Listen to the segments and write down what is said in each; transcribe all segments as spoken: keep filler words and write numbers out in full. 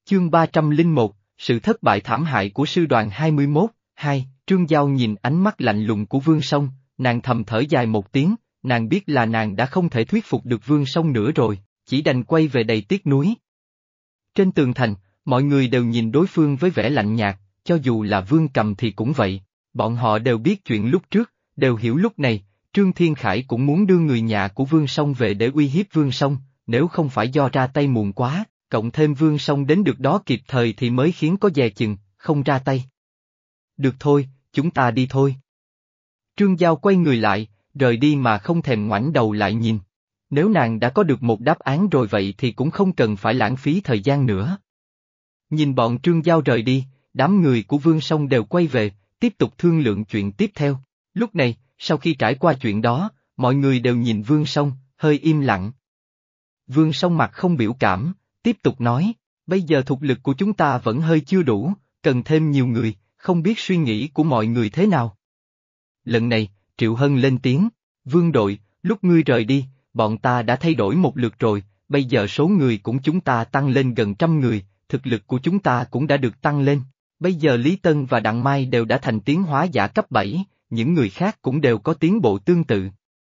Chương ba trăm lẻ một, sự thất bại thảm hại của sư đoàn hai mươi mốt, hai, Trương Giao nhìn ánh mắt lạnh lùng của Vương Song, nàng thầm thở dài một tiếng, nàng biết là nàng đã không thể thuyết phục được Vương Song nữa rồi, chỉ đành quay về đầy tiếc nuối. Trên tường thành, mọi người đều nhìn đối phương với vẻ lạnh nhạt, cho dù là Vương Cầm thì cũng vậy, bọn họ đều biết chuyện lúc trước, đều hiểu lúc này, Trương Thiên Khải cũng muốn đưa người nhà của Vương Song về để uy hiếp Vương Song, nếu không phải do ra tay muộn quá, cộng thêm Vương Song đến được đó kịp thời thì mới khiến có dè chừng, không ra tay. Được thôi, chúng ta đi thôi. Trương Giao quay người lại, rời đi mà không thèm ngoảnh đầu lại nhìn. Nếu nàng đã có được một đáp án rồi vậy thì cũng không cần phải lãng phí thời gian nữa. Nhìn bọn Trương Giao rời đi, đám người của Vương Song đều quay về, tiếp tục thương lượng chuyện tiếp theo. Lúc này, sau khi trải qua chuyện đó, mọi người đều nhìn Vương Song, hơi im lặng. Vương Song mặt không biểu cảm, tiếp tục nói, bây giờ thực lực của chúng ta vẫn hơi chưa đủ, cần thêm nhiều người, không biết suy nghĩ của mọi người thế nào. Lần này, Triệu Hân lên tiếng, Vương đội, lúc ngươi rời đi, bọn ta đã thay đổi một lượt rồi, bây giờ số người cũng chúng ta tăng lên gần trăm người, thực lực của chúng ta cũng đã được tăng lên. Bây giờ Lý Tân và Đặng Mai đều đã thành tiến hóa giả cấp bảy, những người khác cũng đều có tiến bộ tương tự.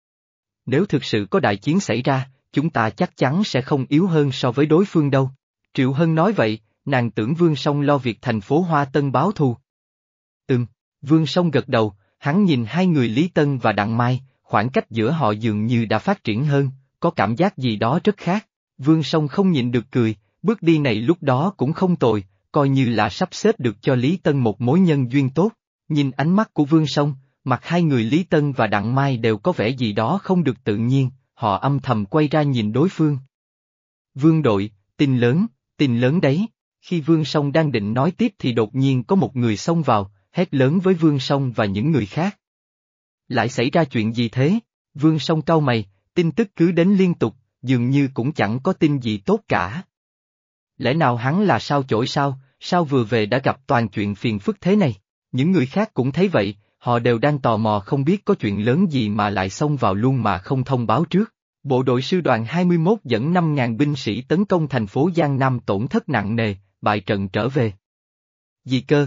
Nếu thực sự có đại chiến xảy ra, chúng ta chắc chắn sẽ không yếu hơn so với đối phương đâu. Triệu Hân nói vậy, nàng tưởng Vương Song lo việc thành phố Hoa Tân báo thù. Ừm, Vương Song gật đầu, hắn nhìn hai người Lý Tân và Đặng Mai, khoảng cách giữa họ dường như đã phát triển hơn, có cảm giác gì đó rất khác. Vương Song không nhịn được cười, bước đi này lúc đó cũng không tồi, coi như là sắp xếp được cho Lý Tân một mối nhân duyên tốt. Nhìn ánh mắt của Vương Song, mặt hai người Lý Tân và Đặng Mai đều có vẻ gì đó không được tự nhiên, họ âm thầm quay ra nhìn đối phương. Vương đội, tin lớn, tin lớn đấy. Khi Vương Song đang định nói tiếp thì đột nhiên có một người xông vào, hét lớn với Vương Song và những người khác. Lại xảy ra chuyện gì thế? Vương Song cau mày, tin tức cứ đến liên tục, dường như cũng chẳng có tin gì tốt cả. Lẽ nào hắn là sao chổi sao, sao vừa về đã gặp toàn chuyện phiền phức thế này? Những người khác cũng thấy vậy, họ đều đang tò mò không biết có chuyện lớn gì mà lại xông vào luôn mà không thông báo trước. Bộ đội sư đoàn hai mươi mốt dẫn năm nghìn binh sĩ tấn công thành phố Giang Nam tổn thất nặng nề, bại trận trở về. Gì cơ?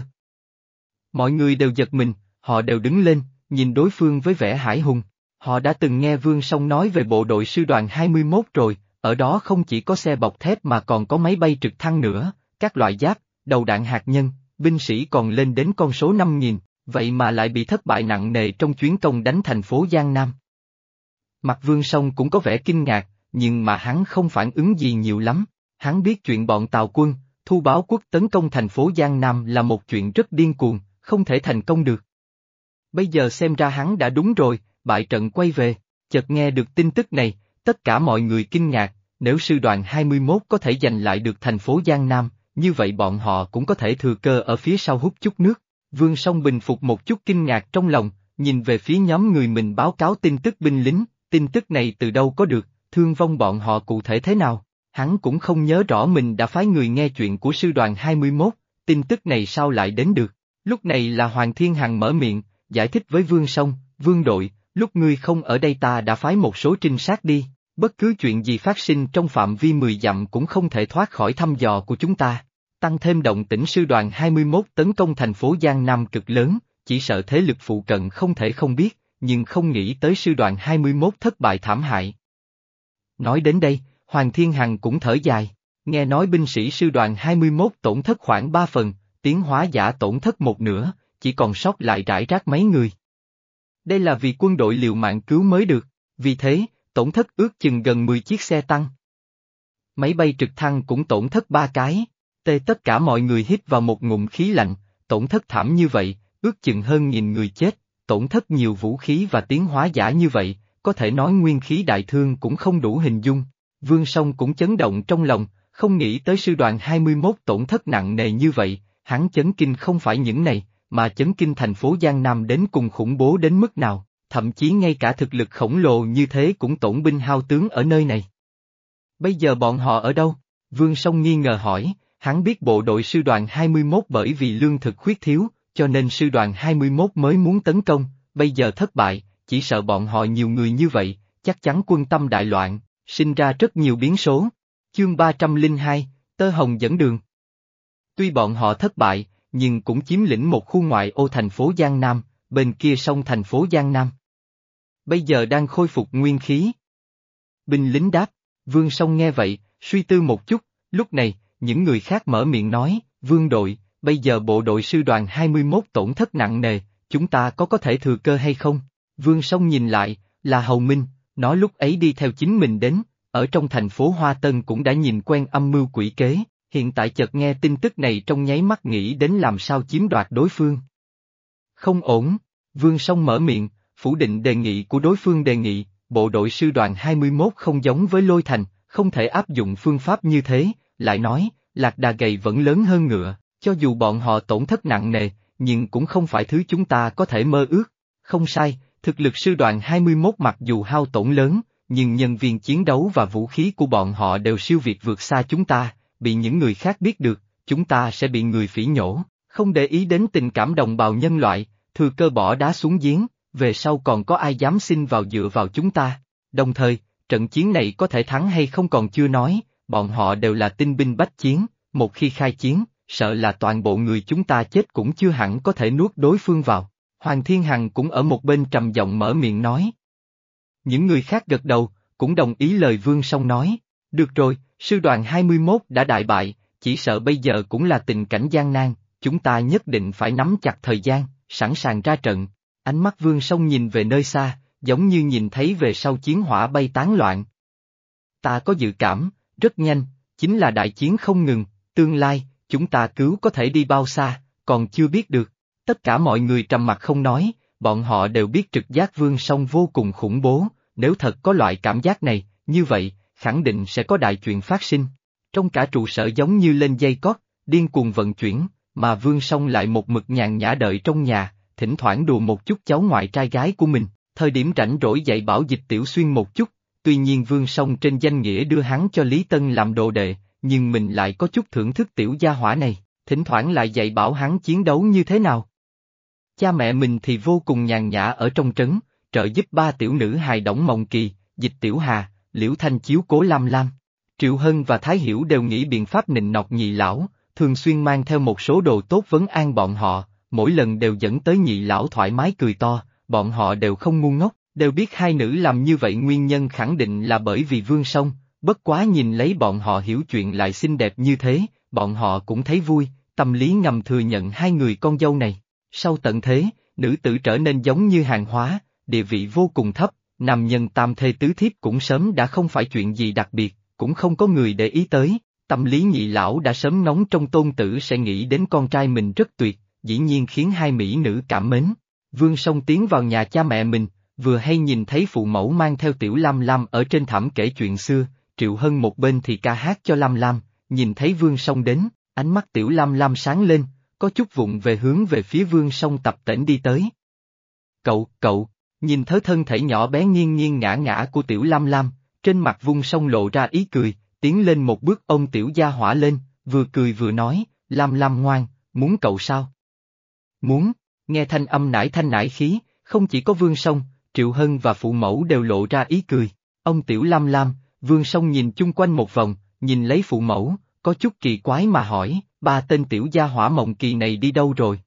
Mọi người đều giật mình, họ đều đứng lên, nhìn đối phương với vẻ hãi hùng. Họ đã từng nghe Vương Song nói về bộ đội sư đoàn hai mươi mốt rồi, ở đó không chỉ có xe bọc thép mà còn có máy bay trực thăng nữa, các loại giáp, đầu đạn hạt nhân, binh sĩ còn lên đến con số năm nghìn, vậy mà lại bị thất bại nặng nề trong chuyến công đánh thành phố Giang Nam. Mặt Vương Song cũng có vẻ kinh ngạc, nhưng mà hắn không phản ứng gì nhiều lắm, hắn biết chuyện bọn Tào Quân, Thu Báo Quốc tấn công thành phố Giang Nam là một chuyện rất điên cuồng, không thể thành công được. Bây giờ xem ra hắn đã đúng rồi, bại trận quay về, chợt nghe được tin tức này, tất cả mọi người kinh ngạc, nếu sư đoàn hai mươi mốt có thể giành lại được thành phố Giang Nam, như vậy bọn họ cũng có thể thừa cơ ở phía sau hút chút nước. Vương Song bình phục một chút kinh ngạc trong lòng, nhìn về phía nhóm người mình báo cáo tin tức binh lính, tin tức này từ đâu có được, thương vong bọn họ cụ thể thế nào, hắn cũng không nhớ rõ mình đã phái người nghe chuyện của sư đoàn hai mươi mốt, tin tức này sao lại đến được. Lúc này là Hoàng Thiên Hằng mở miệng, giải thích với Vương Song, Vương đội, lúc ngươi không ở đây ta đã phái một số trinh sát đi, bất cứ chuyện gì phát sinh trong phạm vi mười dặm cũng không thể thoát khỏi thăm dò của chúng ta. Tăng thêm động tĩnh sư đoàn hai mươi mốt tấn công thành phố Giang Nam cực lớn, chỉ sợ thế lực phụ cận không thể không biết, nhưng không nghĩ tới sư đoàn hai mươi mốt thất bại thảm hại. Nói đến đây, Hoàng Thiên Hằng cũng thở dài, nghe nói binh sĩ sư đoàn hai mươi mốt tổn thất khoảng ba phần, tiến hóa giả tổn thất một nửa, chỉ còn sót lại rải rác mấy người. Đây là vì quân đội liều mạng cứu mới được, vì thế, tổn thất ước chừng gần mười chiếc xe tăng. Máy bay trực thăng cũng tổn thất ba cái. Tê tất cả mọi người hít vào một ngụm khí lạnh, tổn thất thảm như vậy, ước chừng hơn nghìn người chết, tổn thất nhiều vũ khí và tiến hóa giả như vậy, có thể nói nguyên khí đại thương cũng không đủ hình dung. Vương Song cũng chấn động trong lòng, không nghĩ tới sư đoàn hai mươi mốt tổn thất nặng nề như vậy, hắn chấn kinh không phải những này, mà chấn kinh thành phố Giang Nam đến cùng khủng bố đến mức nào, thậm chí ngay cả thực lực khổng lồ như thế cũng tổn binh hao tướng ở nơi này. Bây giờ bọn họ ở đâu? Vương Song nghi ngờ hỏi. Hắn biết bộ đội sư đoàn hai mươi mốt bởi vì lương thực khuyết thiếu, cho nên sư đoàn hai mươi mốt mới muốn tấn công, bây giờ thất bại, chỉ sợ bọn họ nhiều người như vậy, chắc chắn quân tâm đại loạn, sinh ra rất nhiều biến số. Chương ba trăm lẻ hai, Tơ Hồng dẫn đường. Tuy bọn họ thất bại, nhưng cũng chiếm lĩnh một khu ngoại ô thành phố Giang Nam, bên kia sông thành phố Giang Nam. Bây giờ đang khôi phục nguyên khí. Binh lính đáp, Vương Song nghe vậy, suy tư một chút, lúc này, những người khác mở miệng nói, Vương đội, bây giờ bộ đội sư đoàn hai mươi mốt tổn thất nặng nề, chúng ta có có thể thừa cơ hay không? Vương Song nhìn lại, là Hầu Minh, nói lúc ấy đi theo chính mình đến, ở trong thành phố Hoa Tân cũng đã nhìn quen âm mưu quỷ kế, hiện tại chợt nghe tin tức này trong nháy mắt nghĩ đến làm sao chiếm đoạt đối phương. Không ổn, Vương Song mở miệng, phủ định đề nghị của đối phương đề nghị, bộ đội sư đoàn hai mươi mốt không giống với Lôi Thành, không thể áp dụng phương pháp như thế, lại nói, lạc đà gầy vẫn lớn hơn ngựa, cho dù bọn họ tổn thất nặng nề, nhưng cũng không phải thứ chúng ta có thể mơ ước. Không sai, thực lực sư đoàn hai mươi mốt mặc dù hao tổn lớn, nhưng nhân viên chiến đấu và vũ khí của bọn họ đều siêu việt vượt xa chúng ta, bị những người khác biết được, chúng ta sẽ bị người phỉ nhổ, không để ý đến tình cảm đồng bào nhân loại, thừa cơ bỏ đá xuống giếng, về sau còn có ai dám xin vào dựa vào chúng ta. Đồng thời, trận chiến này có thể thắng hay không còn chưa nói, bọn họ đều là tinh binh bách chiến, một khi khai chiến, sợ là toàn bộ người chúng ta chết cũng chưa hẳn có thể nuốt đối phương vào. Hoàng Thiên Hằng cũng ở một bên trầm giọng mở miệng nói. Những người khác gật đầu, cũng đồng ý lời Vương Song nói, được rồi, sư đoàn hai mươi mốt đã đại bại, chỉ sợ bây giờ cũng là tình cảnh gian nan, chúng ta nhất định phải nắm chặt thời gian, sẵn sàng ra trận. Ánh mắt Vương Song nhìn về nơi xa, giống như nhìn thấy về sau chiến hỏa bay tán loạn. Ta có dự cảm, rất nhanh, chính là đại chiến không ngừng, tương lai, chúng ta cứu có thể đi bao xa, còn chưa biết được. Tất cả mọi người trầm mặc không nói, bọn họ đều biết trực giác Vương Song vô cùng khủng bố, nếu thật có loại cảm giác này, như vậy, khẳng định sẽ có đại chuyện phát sinh. Trong cả trụ sở giống như lên dây cót, điên cuồng vận chuyển, mà Vương Song lại một mực nhàn nhã đợi trong nhà, thỉnh thoảng đùa một chút cháu ngoại trai gái của mình, thời điểm rảnh rỗi dạy bảo Dịch Tiểu Xuyên một chút, tuy nhiên Vương Song trên danh nghĩa đưa hắn cho Lý Tân làm đồ đệ, nhưng mình lại có chút thưởng thức tiểu gia hỏa này, thỉnh thoảng lại dạy bảo hắn chiến đấu như thế nào. Cha mẹ mình thì vô cùng nhàn nhã ở trong trấn, trợ giúp ba tiểu nữ hài Đổng Mộng Kỳ, Dịch Tiểu Hà, Liễu Thanh chiếu cố Lam Lam. Triệu Hân và Thái Hiểu đều nghĩ biện pháp nịnh nọt nhị lão, thường xuyên mang theo một số đồ tốt vấn an bọn họ, mỗi lần đều dẫn tới nhị lão thoải mái cười to, bọn họ đều không ngu ngốc, đều biết hai nữ làm như vậy nguyên nhân khẳng định là bởi vì Vương Song, bất quá nhìn lấy bọn họ hiểu chuyện lại xinh đẹp như thế, bọn họ cũng thấy vui, tâm lý ngầm thừa nhận hai người con dâu này. Sau tận thế, nữ tử trở nên giống như hàng hóa, địa vị vô cùng thấp, nam nhân tam thê tứ thiếp cũng sớm đã không phải chuyện gì đặc biệt, cũng không có người để ý tới, tâm lý nhị lão đã sớm nóng trong tôn tử sẽ nghĩ đến con trai mình rất tuyệt, dĩ nhiên khiến hai mỹ nữ cảm mến. Vương Song tiến vào nhà cha mẹ mình, vừa hay nhìn thấy phụ mẫu mang theo tiểu Lam Lam ở trên thảm kể chuyện xưa, Triệu Hân một bên thì ca hát cho Lam Lam, nhìn thấy Vương Song đến, ánh mắt tiểu Lam Lam sáng lên, có chút vụng về hướng về phía Vương Song tập tễnh đi tới. Cậu, cậu, nhìn thớ thân thể nhỏ bé nghiêng nghiêng ngã ngã của tiểu Lam Lam, trên mặt Vương Song lộ ra ý cười, tiến lên một bước ôm tiểu gia hỏa lên, vừa cười vừa nói, Lam Lam ngoan, muốn cậu sao? Muốn, nghe thanh âm nải thanh nải khí, không chỉ có Vương Song, Triệu Hân và phụ mẫu đều lộ ra ý cười, ông tiểu Lam Lam, Vương Song nhìn chung quanh một vòng, nhìn lấy phụ mẫu, có chút kỳ quái mà hỏi, ba tên tiểu gia hỏa Mộng Kỳ này đi đâu rồi?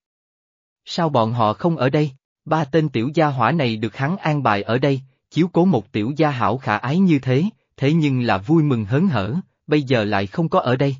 Sao bọn họ không ở đây? Ba tên tiểu gia hỏa này được hắn an bài ở đây, chiếu cố một tiểu gia hảo khả ái như thế, thế nhưng là vui mừng hớn hở, bây giờ lại không có ở đây.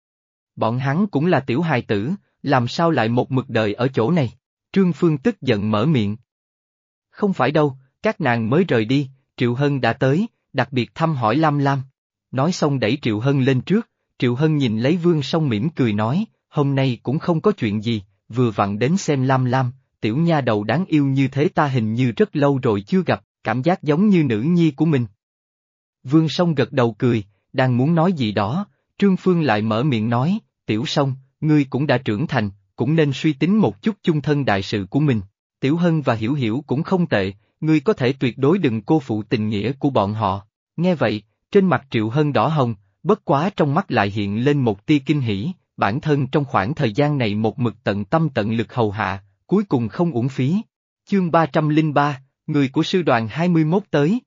Bọn hắn cũng là tiểu hài tử, làm sao lại một mực đời ở chỗ này? Trương Phương tức giận mở miệng. Không phải đâu, các nàng mới rời đi, Triệu Hân đã tới, đặc biệt thăm hỏi Lam Lam. Nói xong đẩy Triệu Hân lên trước, Triệu Hân nhìn lấy Vương Song mỉm cười nói, hôm nay cũng không có chuyện gì, vừa vặn đến xem Lam Lam, tiểu nha đầu đáng yêu như thế ta hình như rất lâu rồi chưa gặp, cảm giác giống như nữ nhi của mình. Vương Song gật đầu cười, đang muốn nói gì đó, Trương Phương lại mở miệng nói, Tiểu Song, ngươi cũng đã trưởng thành, cũng nên suy tính một chút chung thân đại sự của mình. Tiểu Hân và Hiểu Hiểu cũng không tệ, ngươi có thể tuyệt đối đừng cô phụ tình nghĩa của bọn họ. Nghe vậy, trên mặt Triệu Hân đỏ hồng, bất quá trong mắt lại hiện lên một tia kinh hỉ, bản thân trong khoảng thời gian này một mực tận tâm tận lực hầu hạ, cuối cùng không uổng phí. Chương ba trăm lẻ ba, người của sư đoàn hai mươi mốt tới.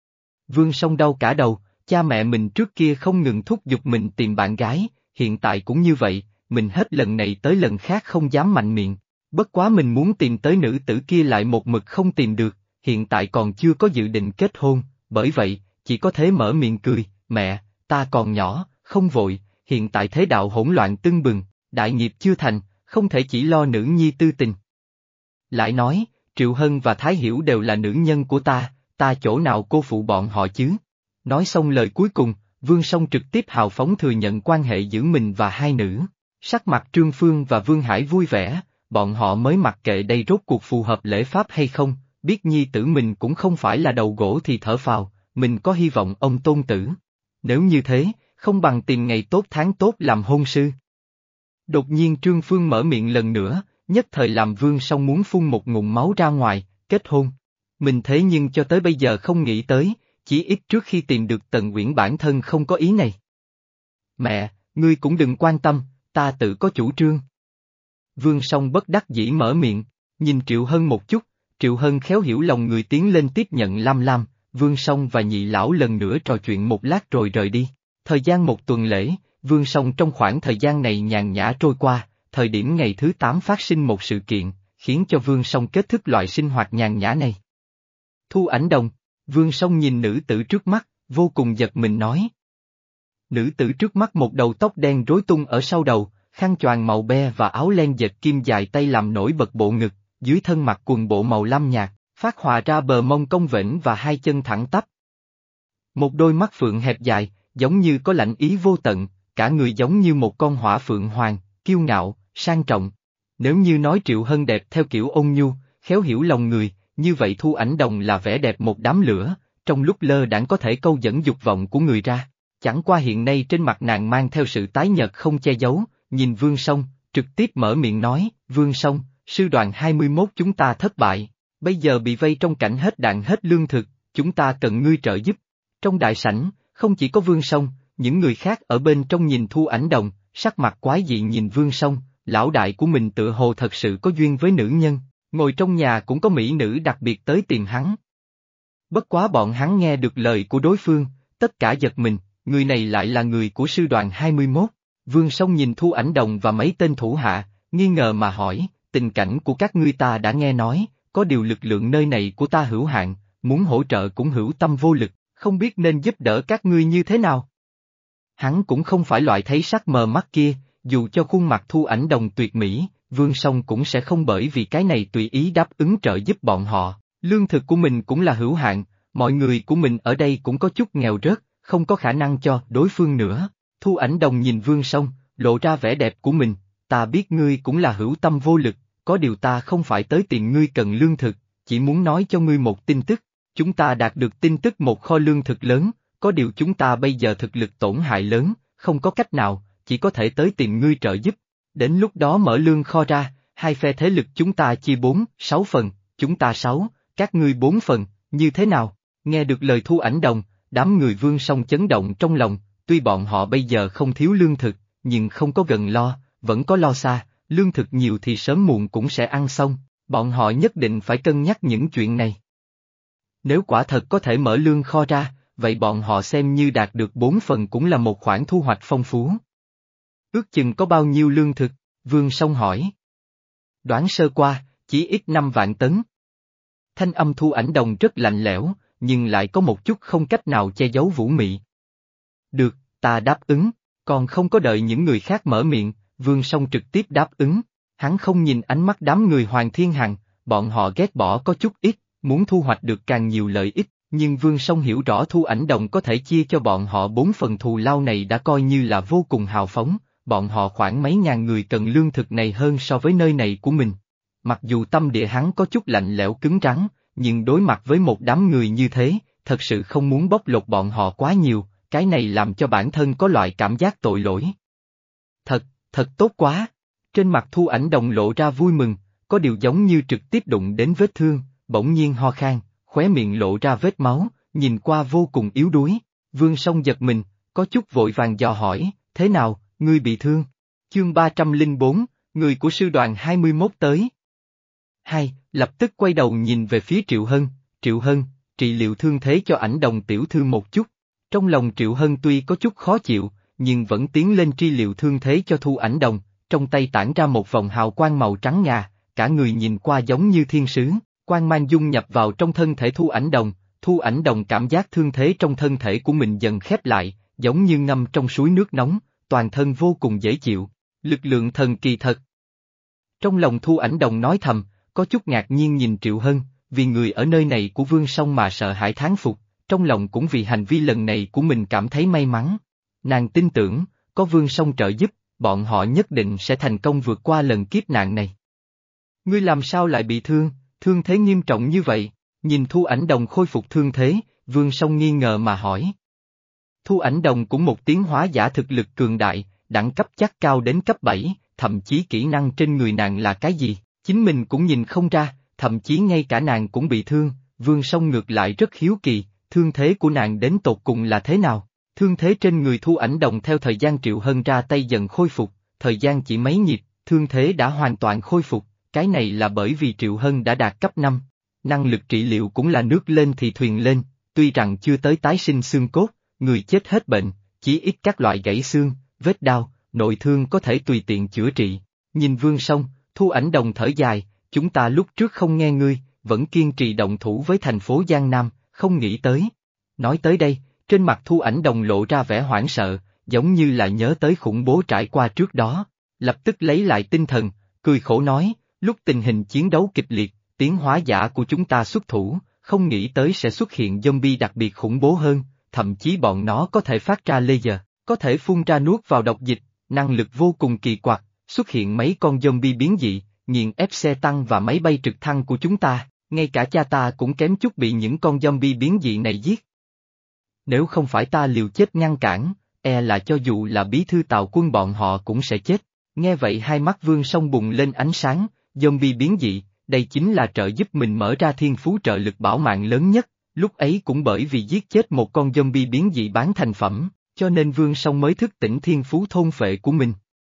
Vương Song đau cả đầu, cha mẹ mình trước kia không ngừng thúc giục mình tìm bạn gái, hiện tại cũng như vậy, mình hết lần này tới lần khác không dám mạnh miệng. Bất quá mình muốn tìm tới nữ tử kia lại một mực không tìm được, hiện tại còn chưa có dự định kết hôn, bởi vậy, chỉ có thể mở miệng cười, mẹ, ta còn nhỏ, không vội, hiện tại thế đạo hỗn loạn tưng bừng, đại nghiệp chưa thành, không thể chỉ lo nữ nhi tư tình. Lại nói, Triệu Hân và Thái Hiểu đều là nữ nhân của ta, ta chỗ nào cô phụ bọn họ chứ? Nói xong lời cuối cùng, Vương Song trực tiếp hào phóng thừa nhận quan hệ giữa mình và hai nữ. Sắc mặt Trương Phương và Vương Hải vui vẻ, bọn họ mới mặc kệ đây rốt cuộc phù hợp lễ pháp hay không, biết nhi tử mình cũng không phải là đầu gỗ thì thở phào, mình có hy vọng ông tôn tử. Nếu như thế, không bằng tìm ngày tốt tháng tốt làm hôn sư. Đột nhiên Trương Phương mở miệng lần nữa, nhất thời làm Vương Song muốn phun một ngụm máu ra ngoài, kết hôn. Mình thế nhưng cho tới bây giờ không nghĩ tới, chỉ ít trước khi tìm được Tần Uyển bản thân không có ý này. Mẹ, ngươi cũng đừng quan tâm, ta tự có chủ trương. Vương Song bất đắc dĩ mở miệng, nhìn Triệu Hân một chút, Triệu Hân khéo hiểu lòng người tiến lên tiếp nhận Lam Lam, Vương Song và nhị lão lần nữa trò chuyện một lát rồi rời đi. Thời gian một tuần lễ, Vương Song trong khoảng thời gian này nhàn nhã trôi qua, thời điểm ngày thứ tám phát sinh một sự kiện, khiến cho Vương Song kết thúc loại sinh hoạt nhàn nhã này. Thu Ảnh Đồng, Vương Song nhìn nữ tử trước mắt, vô cùng giật mình nói. Nữ tử trước mắt một đầu tóc đen rối tung ở sau đầu, khăn choàng màu be và áo len dệt kim dài tay làm nổi bật bộ ngực, dưới thân mặc quần bộ màu lam nhạt, phát họa ra bờ mông cong vểnh và hai chân thẳng tắp. Một đôi mắt phượng hẹp dài, giống như có lãnh ý vô tận, cả người giống như một con hỏa phượng hoàng, kiêu ngạo, sang trọng. Nếu như nói Triệu Hân đẹp theo kiểu ôn nhu, khéo hiểu lòng người, như vậy Thu Ảnh Đồng là vẻ đẹp một đám lửa, trong lúc lơ đãng có thể câu dẫn dục vọng của người ra. Chẳng qua hiện nay trên mặt nàng mang theo sự tái nhợt không che giấu, nhìn Vương Song, trực tiếp mở miệng nói, Vương Song, sư đoàn hai mươi mốt chúng ta thất bại, bây giờ bị vây trong cảnh hết đạn hết lương thực, chúng ta cần ngươi trợ giúp. Trong đại sảnh, không chỉ có Vương Song, những người khác ở bên trong nhìn Thu Ảnh Đồng, sắc mặt quái dị nhìn Vương Song, lão đại của mình tựa hồ thật sự có duyên với nữ nhân, ngồi trong nhà cũng có mỹ nữ đặc biệt tới tìm hắn. Bất quá bọn hắn nghe được lời của đối phương, tất cả giật mình, người này lại là người của sư đoàn hai mươi mốt. Vương Song nhìn Thu Ảnh Đồng và mấy tên thủ hạ, nghi ngờ mà hỏi, tình cảnh của các ngươi ta đã nghe nói, có điều lực lượng nơi này của ta hữu hạn, muốn hỗ trợ cũng hữu tâm vô lực, không biết nên giúp đỡ các ngươi như thế nào. Hắn cũng không phải loại thấy sắc mờ mắt kia, dù cho khuôn mặt Thu Ảnh Đồng tuyệt mỹ, Vương Song cũng sẽ không bởi vì cái này tùy ý đáp ứng trợ giúp bọn họ, lương thực của mình cũng là hữu hạn, mọi người của mình ở đây cũng có chút nghèo rớt, không có khả năng cho đối phương nữa. Thu Ảnh Đồng nhìn Vương Song, lộ ra vẻ đẹp của mình, ta biết ngươi cũng là hữu tâm vô lực, có điều ta không phải tới tìm ngươi cần lương thực, chỉ muốn nói cho ngươi một tin tức, chúng ta đạt được tin tức một kho lương thực lớn, có điều chúng ta bây giờ thực lực tổn hại lớn, không có cách nào, chỉ có thể tới tìm ngươi trợ giúp, đến lúc đó mở lương kho ra, hai phe thế lực chúng ta chia bốn, sáu phần, chúng ta sáu, các ngươi bốn phần, như thế nào? Nghe được lời Thu Ảnh Đồng, đám người Vương Song chấn động trong lòng. Tuy bọn họ bây giờ không thiếu lương thực, nhưng không có gần lo, vẫn có lo xa, lương thực nhiều thì sớm muộn cũng sẽ ăn xong, bọn họ nhất định phải cân nhắc những chuyện này. Nếu quả thật có thể mở lương kho ra, vậy bọn họ xem như đạt được bốn phần cũng là một khoản thu hoạch phong phú. Ước chừng có bao nhiêu lương thực? Vương Song hỏi. Đoán sơ qua, chỉ ít năm vạn tấn. Thanh âm Thu Ảnh Đồng rất lạnh lẽo, nhưng lại có một chút không cách nào che giấu vũ mị. Được, ta đáp ứng, còn không có đợi những người khác mở miệng, Vương Song trực tiếp đáp ứng, hắn không nhìn ánh mắt đám người Hoàng Thiên Hằng, bọn họ ghét bỏ có chút ít, muốn thu hoạch được càng nhiều lợi ích, nhưng Vương Song hiểu rõ Thu Ảnh Đồng có thể chia cho bọn họ bốn phần thù lao này đã coi như là vô cùng hào phóng, bọn họ khoảng mấy ngàn người cần lương thực này hơn so với nơi này của mình. Mặc dù tâm địa hắn có chút lạnh lẽo cứng rắn, nhưng đối mặt với một đám người như thế, thật sự không muốn bóc lột bọn họ quá nhiều. Cái này làm cho bản thân có loại cảm giác tội lỗi. Thật, thật tốt quá. Trên mặt Thu Ảnh Đồng lộ ra vui mừng, có điều giống như trực tiếp đụng đến vết thương, bỗng nhiên ho khan, khóe miệng lộ ra vết máu, nhìn qua vô cùng yếu đuối. Vương Song giật mình, có chút vội vàng dò hỏi, thế nào, ngươi bị thương? Chương ba trăm lẻ bốn, người của sư đoàn hai mươi mốt tới. Hai, lập tức quay đầu nhìn về phía Triệu Hân, Triệu Hân, trị liệu thương thế cho Ảnh Đồng tiểu thư một chút. Trong lòng Triệu Hân tuy có chút khó chịu, nhưng vẫn tiến lên trị liệu thương thế cho Thu Ảnh Đồng, trong tay tản ra một vòng hào quang màu trắng ngà, cả người nhìn qua giống như thiên sứ, quang mang dung nhập vào trong thân thể Thu Ảnh Đồng, Thu Ảnh Đồng cảm giác thương thế trong thân thể của mình dần khép lại, giống như ngâm trong suối nước nóng, toàn thân vô cùng dễ chịu, lực lượng thần kỳ thật. Trong lòng Thu Ảnh Đồng nói thầm, có chút ngạc nhiên nhìn Triệu Hân, vì người ở nơi này của Vương Song mà sợ hãi thán phục, trong lòng cũng vì hành vi lần này của mình cảm thấy may mắn. Nàng tin tưởng, có Vương Song trợ giúp, bọn họ nhất định sẽ thành công vượt qua lần kiếp nạn này. Ngươi làm sao lại bị thương, thương thế nghiêm trọng như vậy? Nhìn Thu Ảnh Đồng khôi phục thương thế, Vương Song nghi ngờ mà hỏi. Thu Ảnh Đồng cũng một tiến hóa giả thực lực cường đại, đẳng cấp chắc cao đến cấp bảy, thậm chí kỹ năng trên người nàng là cái gì, chính mình cũng nhìn không ra, thậm chí ngay cả nàng cũng bị thương, Vương Song ngược lại rất hiếu kỳ, thương thế của nàng đến tột cùng là thế nào? Thương thế trên người Thu Ảnh Đồng theo thời gian Triệu Hân ra tay dần khôi phục, thời gian chỉ mấy nhịp, thương thế đã hoàn toàn khôi phục, cái này là bởi vì Triệu Hân đã đạt cấp năm. Năng lực trị liệu cũng là nước lên thì thuyền lên, tuy rằng chưa tới tái sinh xương cốt, người chết hết bệnh, chỉ ít các loại gãy xương, vết đau, nội thương có thể tùy tiện chữa trị. Nhìn Vương Song, Thu Ảnh Đồng thở dài, chúng ta lúc trước không nghe ngươi, vẫn kiên trì động thủ với thành phố Giang Nam, không nghĩ tới. Nói tới đây, trên mặt Thu Ảnh Đồng lộ ra vẻ hoảng sợ, giống như là nhớ tới khủng bố trải qua trước đó, lập tức lấy lại tinh thần, cười khổ nói, lúc tình hình chiến đấu kịch liệt, tiến hóa giả của chúng ta xuất thủ, không nghĩ tới sẽ xuất hiện zombie đặc biệt khủng bố hơn, thậm chí bọn nó có thể phát ra laser, có thể phun ra nuốt vào độc dịch, năng lực vô cùng kỳ quặc, xuất hiện mấy con zombie biến dị, nghiền ép xe tăng và máy bay trực thăng của chúng ta, ngay cả cha ta cũng kém chút bị những con zombie biến dị này giết. Nếu không phải ta liều chết ngăn cản, e là cho dù là bí thư Tào Quân bọn họ cũng sẽ chết. Nghe vậy hai mắt Vương Song bùng lên ánh sáng, zombie biến dị, đây chính là trợ giúp mình mở ra thiên phú trợ lực bảo mạng lớn nhất, lúc ấy cũng bởi vì giết chết một con zombie biến dị bán thành phẩm, cho nên Vương Song mới thức tỉnh thiên phú thôn phệ của mình.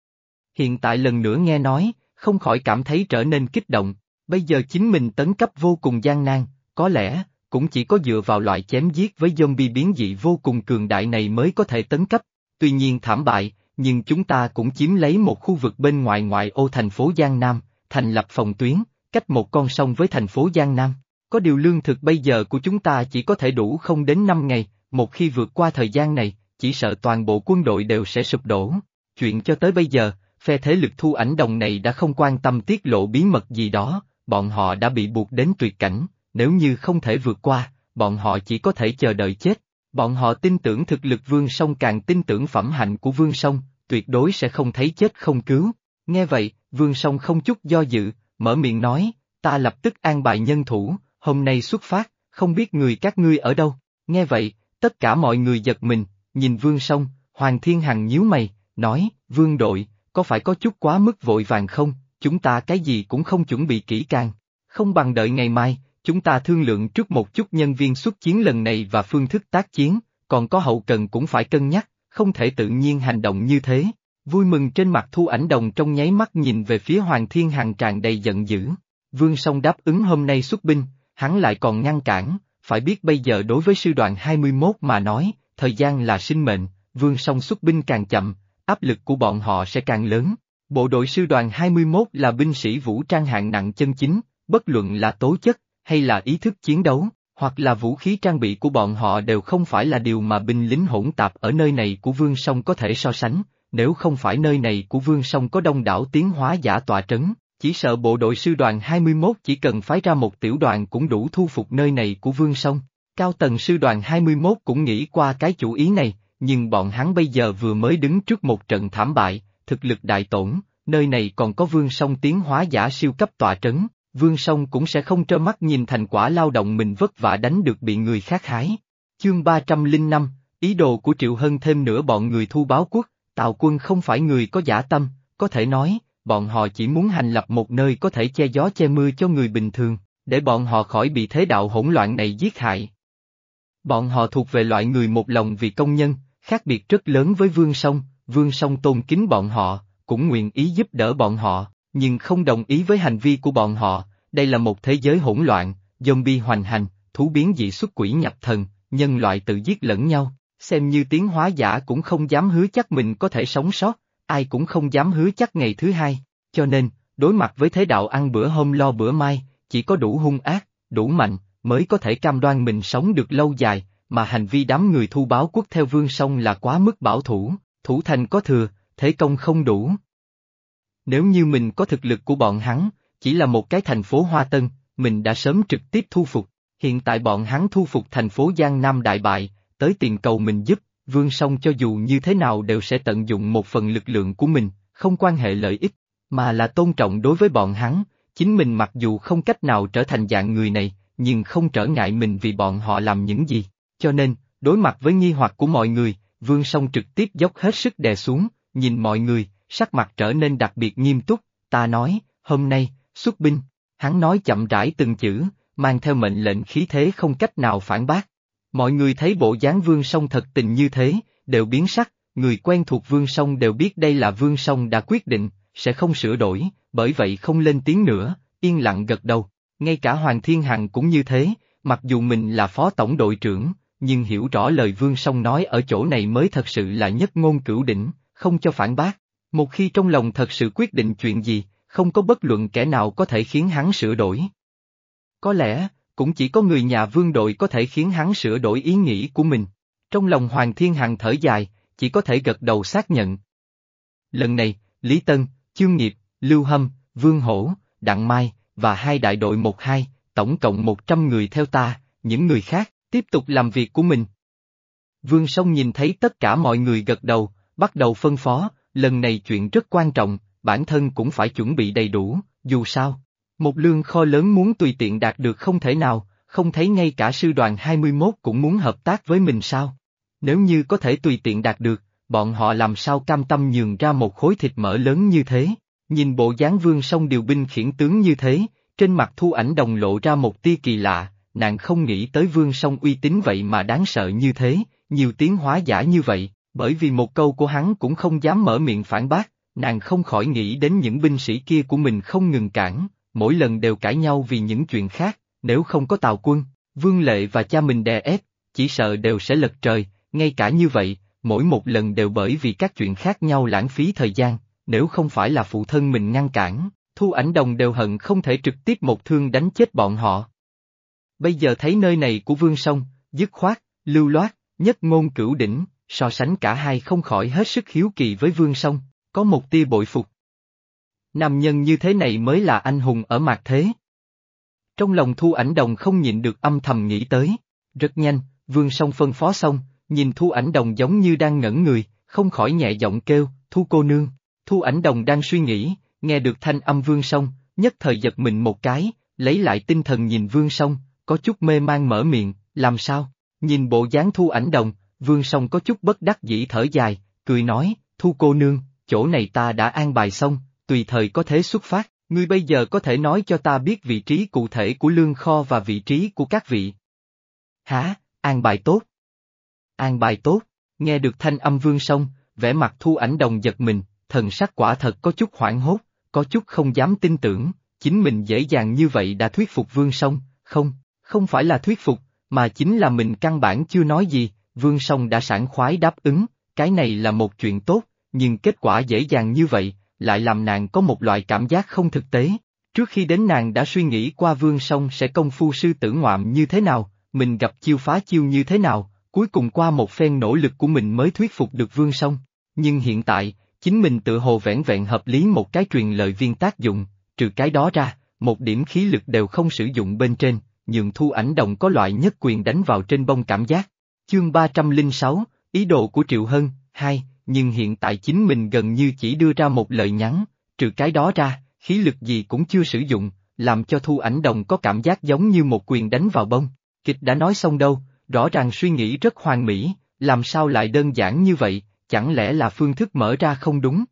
Hiện tại lần nữa nghe nói, không khỏi cảm thấy trở nên kích động, bây giờ chính mình tấn cấp vô cùng gian nan, có lẽ, cũng chỉ có dựa vào loại chém giết với zombie biến dị vô cùng cường đại này mới có thể tấn cấp, tuy nhiên thảm bại, nhưng chúng ta cũng chiếm lấy một khu vực bên ngoài ngoại ô thành phố Giang Nam, thành lập phòng tuyến, cách một con sông với thành phố Giang Nam. Có điều lương thực bây giờ của chúng ta chỉ có thể đủ không đến năm ngày, một khi vượt qua thời gian này, chỉ sợ toàn bộ quân đội đều sẽ sụp đổ. Chuyện cho tới bây giờ, phe thế lực Thu Ảnh Đồng này đã không quan tâm tiết lộ bí mật gì đó, bọn họ đã bị buộc đến tuyệt cảnh, nếu như không thể vượt qua, bọn họ chỉ có thể chờ đợi chết. Bọn họ tin tưởng thực lực Vương Song càng tin tưởng phẩm hạnh của Vương Song, tuyệt đối sẽ không thấy chết không cứu. Nghe vậy, Vương Song không chút do dự, mở miệng nói, ta lập tức an bài nhân thủ, hôm nay xuất phát, không biết người các ngươi ở đâu. Nghe vậy, tất cả mọi người giật mình, nhìn Vương Song, Hoàng Thiên Hằng nhíu mày, nói, Vương đội, có phải có chút quá mức vội vàng không, chúng ta cái gì cũng không chuẩn bị kỹ càng, không bằng đợi ngày mai, chúng ta thương lượng trước một chút nhân viên xuất chiến lần này và phương thức tác chiến, còn có hậu cần cũng phải cân nhắc, không thể tự nhiên hành động như thế. Vui mừng trên mặt Thu Ảnh Đồng trong nháy mắt nhìn về phía Hoàng Thiên Hằng tràn đầy giận dữ. Vương Song đáp ứng hôm nay xuất binh, hắn lại còn ngăn cản, phải biết bây giờ đối với sư đoàn hai mươi mốt mà nói, thời gian là sinh mệnh, Vương Song xuất binh càng chậm, áp lực của bọn họ sẽ càng lớn. Bộ đội sư đoàn hai mươi mốt là binh sĩ vũ trang hạng nặng chân chính, bất luận là tố chất, hay là ý thức chiến đấu, hoặc là vũ khí trang bị của bọn họ đều không phải là điều mà binh lính hỗn tạp ở nơi này của Vương Song có thể so sánh, nếu không phải nơi này của Vương Song có đông đảo tiến hóa giả tọa trấn, chỉ sợ bộ đội sư đoàn hai mươi mốt chỉ cần phái ra một tiểu đoàn cũng đủ thu phục nơi này của Vương Song. Cao tầng sư đoàn hai mươi mốt cũng nghĩ qua cái chủ ý này, nhưng bọn hắn bây giờ vừa mới đứng trước một trận thảm bại, thực lực đại tổn, nơi này còn có Vương Song tiến hóa giả siêu cấp tọa trấn. Vương Song cũng sẽ không trơ mắt nhìn thành quả lao động mình vất vả đánh được bị người khác hái. Chương ba trăm lẻ năm, ý đồ của Triệu Hân thêm nữa bọn người Thu Báo Quốc, Tào Quân không phải người có dã tâm, có thể nói, bọn họ chỉ muốn hành lập một nơi có thể che gió che mưa cho người bình thường, để bọn họ khỏi bị thế đạo hỗn loạn này giết hại. Bọn họ thuộc về loại người một lòng vì công nhân, khác biệt rất lớn với Vương Song, Vương Song tôn kính bọn họ, cũng nguyện ý giúp đỡ bọn họ. Nhưng không đồng ý với hành vi của bọn họ, đây là một thế giới hỗn loạn, zombie hoành hành, thú biến dị xuất quỷ nhập thần, nhân loại tự giết lẫn nhau, xem như tiến hóa giả cũng không dám hứa chắc mình có thể sống sót, ai cũng không dám hứa chắc ngày thứ hai, cho nên, đối mặt với thế đạo ăn bữa hôm lo bữa mai, chỉ có đủ hung ác, đủ mạnh, mới có thể cam đoan mình sống được lâu dài, mà hành vi đám người thu báo quốc theo Vương Song là quá mức bảo thủ, thủ thành có thừa, thế công không đủ. Nếu như mình có thực lực của bọn hắn, chỉ là một cái thành phố Hoa Tân, mình đã sớm trực tiếp thu phục, hiện tại bọn hắn thu phục thành phố Giang Nam đại bại, tới tiền cầu mình giúp, Vương Song cho dù như thế nào đều sẽ tận dụng một phần lực lượng của mình, không quan hệ lợi ích, mà là tôn trọng đối với bọn hắn, chính mình mặc dù không cách nào trở thành dạng người này, nhưng không trở ngại mình vì bọn họ làm những gì, cho nên, đối mặt với nghi hoặc của mọi người, Vương Song trực tiếp dốc hết sức đè xuống, nhìn mọi người, sắc mặt trở nên đặc biệt nghiêm túc, ta nói, hôm nay, xuất binh, hắn nói chậm rãi từng chữ, mang theo mệnh lệnh khí thế không cách nào phản bác. Mọi người thấy bộ dáng Vương Song thật tình như thế, đều biến sắc, người quen thuộc Vương Song đều biết đây là Vương Song đã quyết định, sẽ không sửa đổi, bởi vậy không lên tiếng nữa, yên lặng gật đầu. Ngay cả Hoàng Thiên Hằng cũng như thế, mặc dù mình là phó tổng đội trưởng, nhưng hiểu rõ lời Vương Song nói ở chỗ này mới thật sự là nhất ngôn cửu đỉnh, không cho phản bác. Một khi trong lòng thật sự quyết định chuyện gì, không có bất luận kẻ nào có thể khiến hắn sửa đổi. Có lẽ, cũng chỉ có người nhà Vương đội có thể khiến hắn sửa đổi ý nghĩ của mình. Trong lòng Hoàng Thiên Hằng thở dài, chỉ có thể gật đầu xác nhận. Lần này, Lý Tân, Chương Nghiệp, Lưu Hâm, Vương Hổ, Đặng Mai, và hai đại đội một hai, tổng cộng một trăm người theo ta, những người khác, tiếp tục làm việc của mình. Vương Song nhìn thấy tất cả mọi người gật đầu, bắt đầu phân phó, lần này chuyện rất quan trọng, bản thân cũng phải chuẩn bị đầy đủ, dù sao. Một lương kho lớn muốn tùy tiện đạt được không thể nào, không thấy ngay cả sư đoàn hai mươi mốt cũng muốn hợp tác với mình sao? Nếu như có thể tùy tiện đạt được, bọn họ làm sao cam tâm nhường ra một khối thịt mỡ lớn như thế? Nhìn bộ dáng Vương Song điều binh khiển tướng như thế, trên mặt Thu Ảnh Đồng lộ ra một tia kỳ lạ, nàng không nghĩ tới Vương Song uy tín vậy mà đáng sợ như thế, nhiều tiếng hóa giả như vậy, bởi vì một câu của hắn cũng không dám mở miệng phản bác, nàng không khỏi nghĩ đến những binh sĩ kia của mình không ngừng cản. Mỗi lần đều cãi nhau vì những chuyện khác, nếu không có Tào Quân, Vương Lệ và cha mình đè ép, chỉ sợ đều sẽ lật trời, ngay cả như vậy, mỗi một lần đều bởi vì các chuyện khác nhau lãng phí thời gian, nếu không phải là phụ thân mình ngăn cản, Thu Ảnh Đồng đều hận không thể trực tiếp một thương đánh chết bọn họ. Bây giờ thấy nơi này của Vương Song, dứt khoát, lưu loát, nhất ngôn cửu đỉnh, so sánh cả hai không khỏi hết sức hiếu kỳ với Vương Song, có một tia bội phục. Nam nhân như thế này mới là anh hùng ở mạt thế. Trong lòng Thu Ảnh Đồng không nhịn được âm thầm nghĩ tới. Rất nhanh, Vương Song phân phó xong, nhìn Thu Ảnh Đồng giống như đang ngẩn người, không khỏi nhẹ giọng kêu, Thu cô nương. Thu Ảnh Đồng đang suy nghĩ, nghe được thanh âm Vương Song, nhất thời giật mình một cái, lấy lại tinh thần nhìn Vương Song, có chút mê man mở miệng, làm sao? Nhìn bộ dáng Thu Ảnh Đồng, Vương Song có chút bất đắc dĩ thở dài, cười nói, Thu cô nương, chỗ này ta đã an bài xong. Tùy thời có thể xuất phát, ngươi bây giờ có thể nói cho ta biết vị trí cụ thể của lương kho và vị trí của các vị. Hả, an bài tốt. An bài tốt, nghe được thanh âm Vương Song, vẻ mặt Thu Ảnh Đồng giật mình, thần sắc quả thật có chút hoảng hốt, có chút không dám tin tưởng, chính mình dễ dàng như vậy đã thuyết phục Vương Song, không, không phải là thuyết phục, mà chính là mình căn bản chưa nói gì, Vương Song đã sảng khoái đáp ứng, cái này là một chuyện tốt, nhưng kết quả dễ dàng như vậy, lại làm nàng có một loại cảm giác không thực tế. Trước khi đến nàng đã suy nghĩ qua Vương Song sẽ công phu sư tử ngoạm như thế nào, mình gặp chiêu phá chiêu như thế nào, cuối cùng qua một phen nỗ lực của mình mới thuyết phục được Vương Song. Nhưng hiện tại, chính mình tự hồ vẻn vẹn hợp lý một cái truyền lời viên tác dụng, trừ cái đó ra, một điểm khí lực đều không sử dụng bên trên, nhường Thu Ảnh Đồng có loại nhất quyền đánh vào trên bông cảm giác. Chương ba trăm lẻ sáu, ý đồ của Triệu Hân, hai. Nhưng hiện tại chính mình gần như chỉ đưa ra một lời nhắn, trừ cái đó ra, khí lực gì cũng chưa sử dụng, làm cho Thu Ảnh Đồng có cảm giác giống như một quyền đánh vào bông. Kịch đã nói xong đâu, rõ ràng suy nghĩ rất hoàn mỹ, làm sao lại đơn giản như vậy, chẳng lẽ là phương thức mở ra không đúng?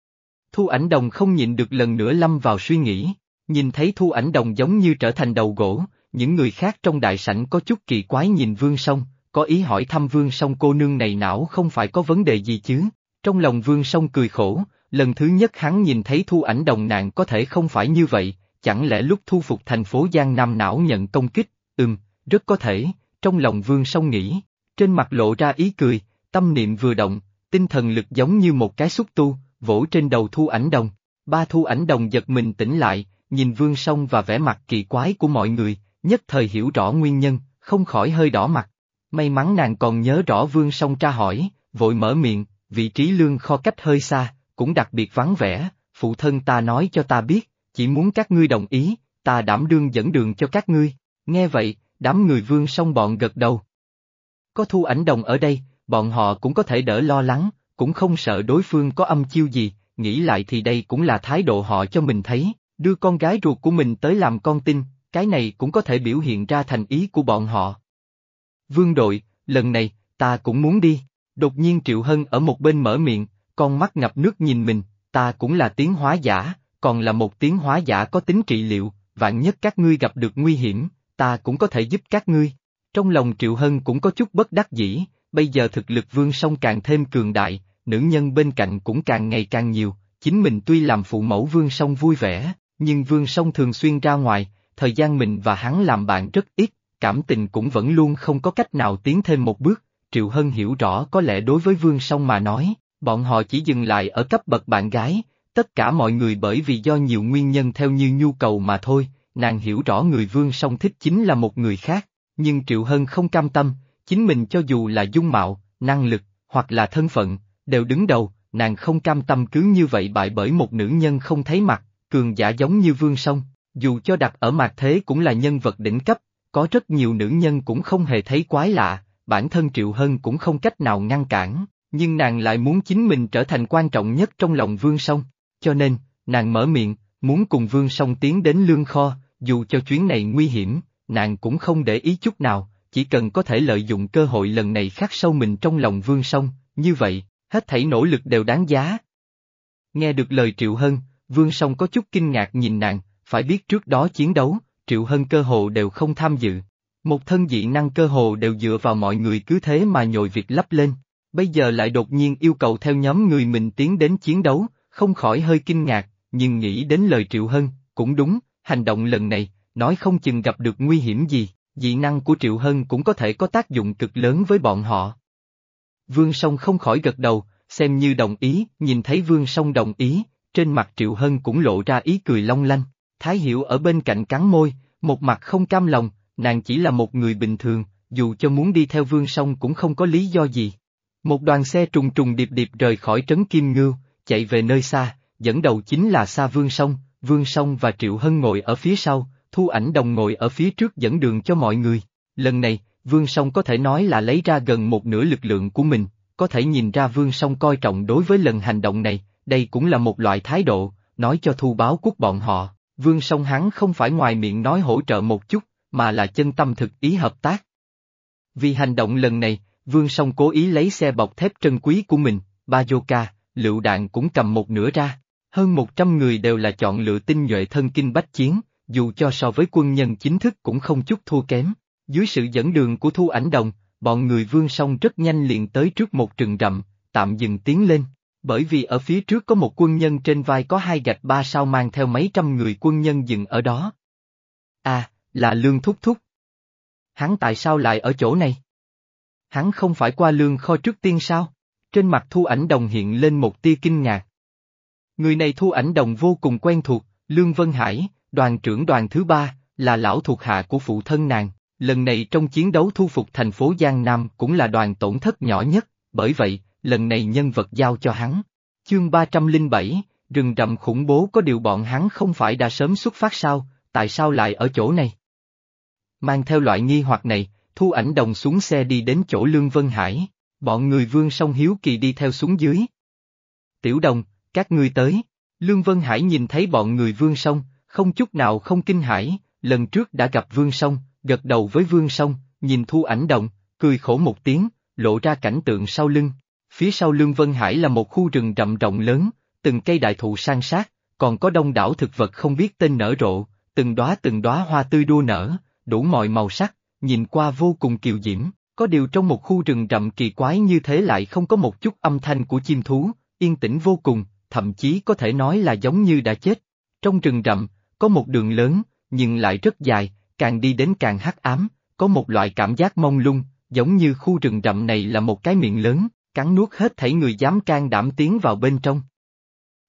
Thu Ảnh Đồng không nhịn được lần nữa lâm vào suy nghĩ, nhìn thấy Thu Ảnh Đồng giống như trở thành đầu gỗ, những người khác trong đại sảnh có chút kỳ quái nhìn Vương Song. Có ý hỏi thăm Vương Song cô nương này não không phải có vấn đề gì chứ, trong lòng Vương Song cười khổ, lần thứ nhất hắn nhìn thấy Thu Ảnh Đồng nàng có thể không phải như vậy, chẳng lẽ lúc thu phục thành phố Giang Nam não nhận công kích, ừm, rất có thể, trong lòng Vương Song nghĩ, trên mặt lộ ra ý cười, tâm niệm vừa động, tinh thần lực giống như một cái xúc tu, vỗ trên đầu Thu Ảnh Đồng. Ba Thu Ảnh Đồng giật mình tỉnh lại, nhìn Vương Song và vẻ mặt kỳ quái của mọi người, nhất thời hiểu rõ nguyên nhân, không khỏi hơi đỏ mặt. May mắn nàng còn nhớ rõ Vương Song tra hỏi, vội mở miệng, vị trí lương kho cách hơi xa, cũng đặc biệt vắng vẻ, phụ thân ta nói cho ta biết, chỉ muốn các ngươi đồng ý, ta đảm đương dẫn đường cho các ngươi. Nghe vậy, đám người Vương Song bọn gật đầu. Có Thu Ảnh Đồng ở đây, bọn họ cũng có thể đỡ lo lắng, cũng không sợ đối phương có âm chiêu gì, nghĩ lại thì đây cũng là thái độ họ cho mình thấy, đưa con gái ruột của mình tới làm con tin, cái này cũng có thể biểu hiện ra thành ý của bọn họ. Vương đội, lần này, ta cũng muốn đi. Đột nhiên Triệu Hân ở một bên mở miệng, con mắt ngập nước nhìn mình, ta cũng là tiến hóa giả, còn là một tiến hóa giả có tính trị liệu, vạn nhất các ngươi gặp được nguy hiểm, ta cũng có thể giúp các ngươi. Trong lòng Triệu Hân cũng có chút bất đắc dĩ, bây giờ thực lực Vương Song càng thêm cường đại, nữ nhân bên cạnh cũng càng ngày càng nhiều, chính mình tuy làm phụ mẫu Vương Song vui vẻ, nhưng Vương Song thường xuyên ra ngoài, thời gian mình và hắn làm bạn rất ít, cảm tình cũng vẫn luôn không có cách nào tiến thêm một bước. Triệu Hân hiểu rõ có lẽ đối với Vương Song mà nói, bọn họ chỉ dừng lại ở cấp bậc bạn gái, tất cả mọi người bởi vì do nhiều nguyên nhân theo như nhu cầu mà thôi, nàng hiểu rõ người Vương Song thích chính là một người khác, nhưng Triệu Hân không cam tâm, chính mình cho dù là dung mạo, năng lực, hoặc là thân phận, đều đứng đầu, nàng không cam tâm cứ như vậy bại bởi một nữ nhân không thấy mặt, cường giả giống như Vương Song, dù cho đặt ở mạt thế cũng là nhân vật đỉnh cấp, có rất nhiều nữ nhân cũng không hề thấy quái lạ. Bản thân Triệu Hân cũng không cách nào ngăn cản, nhưng nàng lại muốn chính mình trở thành quan trọng nhất trong lòng Vương Song, cho nên, nàng mở miệng, muốn cùng Vương Song tiến đến lương kho, dù cho chuyến này nguy hiểm, nàng cũng không để ý chút nào, chỉ cần có thể lợi dụng cơ hội lần này khắc sâu mình trong lòng Vương Song, như vậy, hết thảy nỗ lực đều đáng giá. Nghe được lời Triệu Hân, Vương Song có chút kinh ngạc nhìn nàng, phải biết trước đó chiến đấu, Triệu Hân cơ hồ đều không tham dự. Một thân dị năng cơ hồ đều dựa vào mọi người cứ thế mà nhồi việc lắp lên, bây giờ lại đột nhiên yêu cầu theo nhóm người mình tiến đến chiến đấu, không khỏi hơi kinh ngạc, nhưng nghĩ đến lời Triệu Hân, cũng đúng, hành động lần này, nói không chừng gặp được nguy hiểm gì, dị năng của Triệu Hân cũng có thể có tác dụng cực lớn với bọn họ. Vương Song không khỏi gật đầu, xem như đồng ý, nhìn thấy Vương Song đồng ý, trên mặt Triệu Hân cũng lộ ra ý cười long lanh, Thái Hiểu ở bên cạnh cắn môi, một mặt không cam lòng. Nàng chỉ là một người bình thường, dù cho muốn đi theo Vương Song cũng không có lý do gì. Một đoàn xe trùng trùng điệp điệp rời khỏi trấn Kim Ngưu, chạy về nơi xa, dẫn đầu chính là Sa Vương Song, Vương Song và Triệu Hân ngồi ở phía sau, Thu Ảnh Đồng ngồi ở phía trước dẫn đường cho mọi người. Lần này, Vương Song có thể nói là lấy ra gần một nửa lực lượng của mình, có thể nhìn ra Vương Song coi trọng đối với lần hành động này, đây cũng là một loại thái độ, nói cho Thu Báo Quốc bọn họ, Vương Song hắn không phải ngoài miệng nói hỗ trợ một chút, mà là chân tâm thực ý hợp tác. Vì hành động lần này, Vương Song cố ý lấy xe bọc thép trân quý của mình, bazooka, lựu đạn cũng cầm một nửa ra. Hơn một trăm người đều là chọn lựa tinh nhuệ thân kinh bách chiến, dù cho so với quân nhân chính thức cũng không chút thua kém. Dưới sự dẫn đường của Thu Ảnh Đồng, bọn người Vương Song rất nhanh liền tới trước một rừng rậm, tạm dừng tiến lên. Bởi vì ở phía trước có một quân nhân trên vai có hai gạch ba sao mang theo mấy trăm người quân nhân dừng ở đó. À, là Lương Thúc Thúc. Hắn tại sao lại ở chỗ này? Hắn không phải qua lương kho trước tiên sao? Trên mặt Thu Ảnh Đồng hiện lên một tia kinh ngạc. Người này Thu Ảnh Đồng vô cùng quen thuộc, Lương Vân Hải, đoàn trưởng đoàn thứ ba, là lão thuộc hạ của phụ thân nàng, lần này trong chiến đấu thu phục thành phố Giang Nam cũng là đoàn tổn thất nhỏ nhất, bởi vậy, lần này nhân vật giao cho hắn. Chương ba trăm lẻ bảy, rừng rậm khủng bố có điều bọn hắn không phải đã sớm xuất phát sao, tại sao lại ở chỗ này? Mang theo loại nghi hoặc này, Thu Ảnh Đồng xuống xe đi đến chỗ Lương Vân Hải, bọn người Vương Song hiếu kỳ đi theo xuống dưới. Tiểu Đồng, các ngươi tới. Lương Vân Hải nhìn thấy bọn người Vương Song, không chút nào không kinh hãi, lần trước đã gặp Vương Song, gật đầu với Vương Song, nhìn Thu Ảnh Đồng, cười khổ một tiếng, lộ ra cảnh tượng sau lưng. Phía sau Lương Vân Hải là một khu rừng rậm rộng lớn, từng cây đại thụ san sát, còn có đông đảo thực vật không biết tên nở rộ, từng đóa từng đóa hoa tươi đua nở, đủ mọi màu sắc, nhìn qua vô cùng kiều diễm. Có điều trong một khu rừng rậm kỳ quái như thế lại không có một chút âm thanh của chim thú, yên tĩnh vô cùng, thậm chí có thể nói là giống như đã chết. Trong rừng rậm, có một đường lớn, nhưng lại rất dài, càng đi đến càng hắc ám, có một loại cảm giác mông lung, giống như khu rừng rậm này là một cái miệng lớn, cắn nuốt hết thảy người dám can đảm tiến vào bên trong.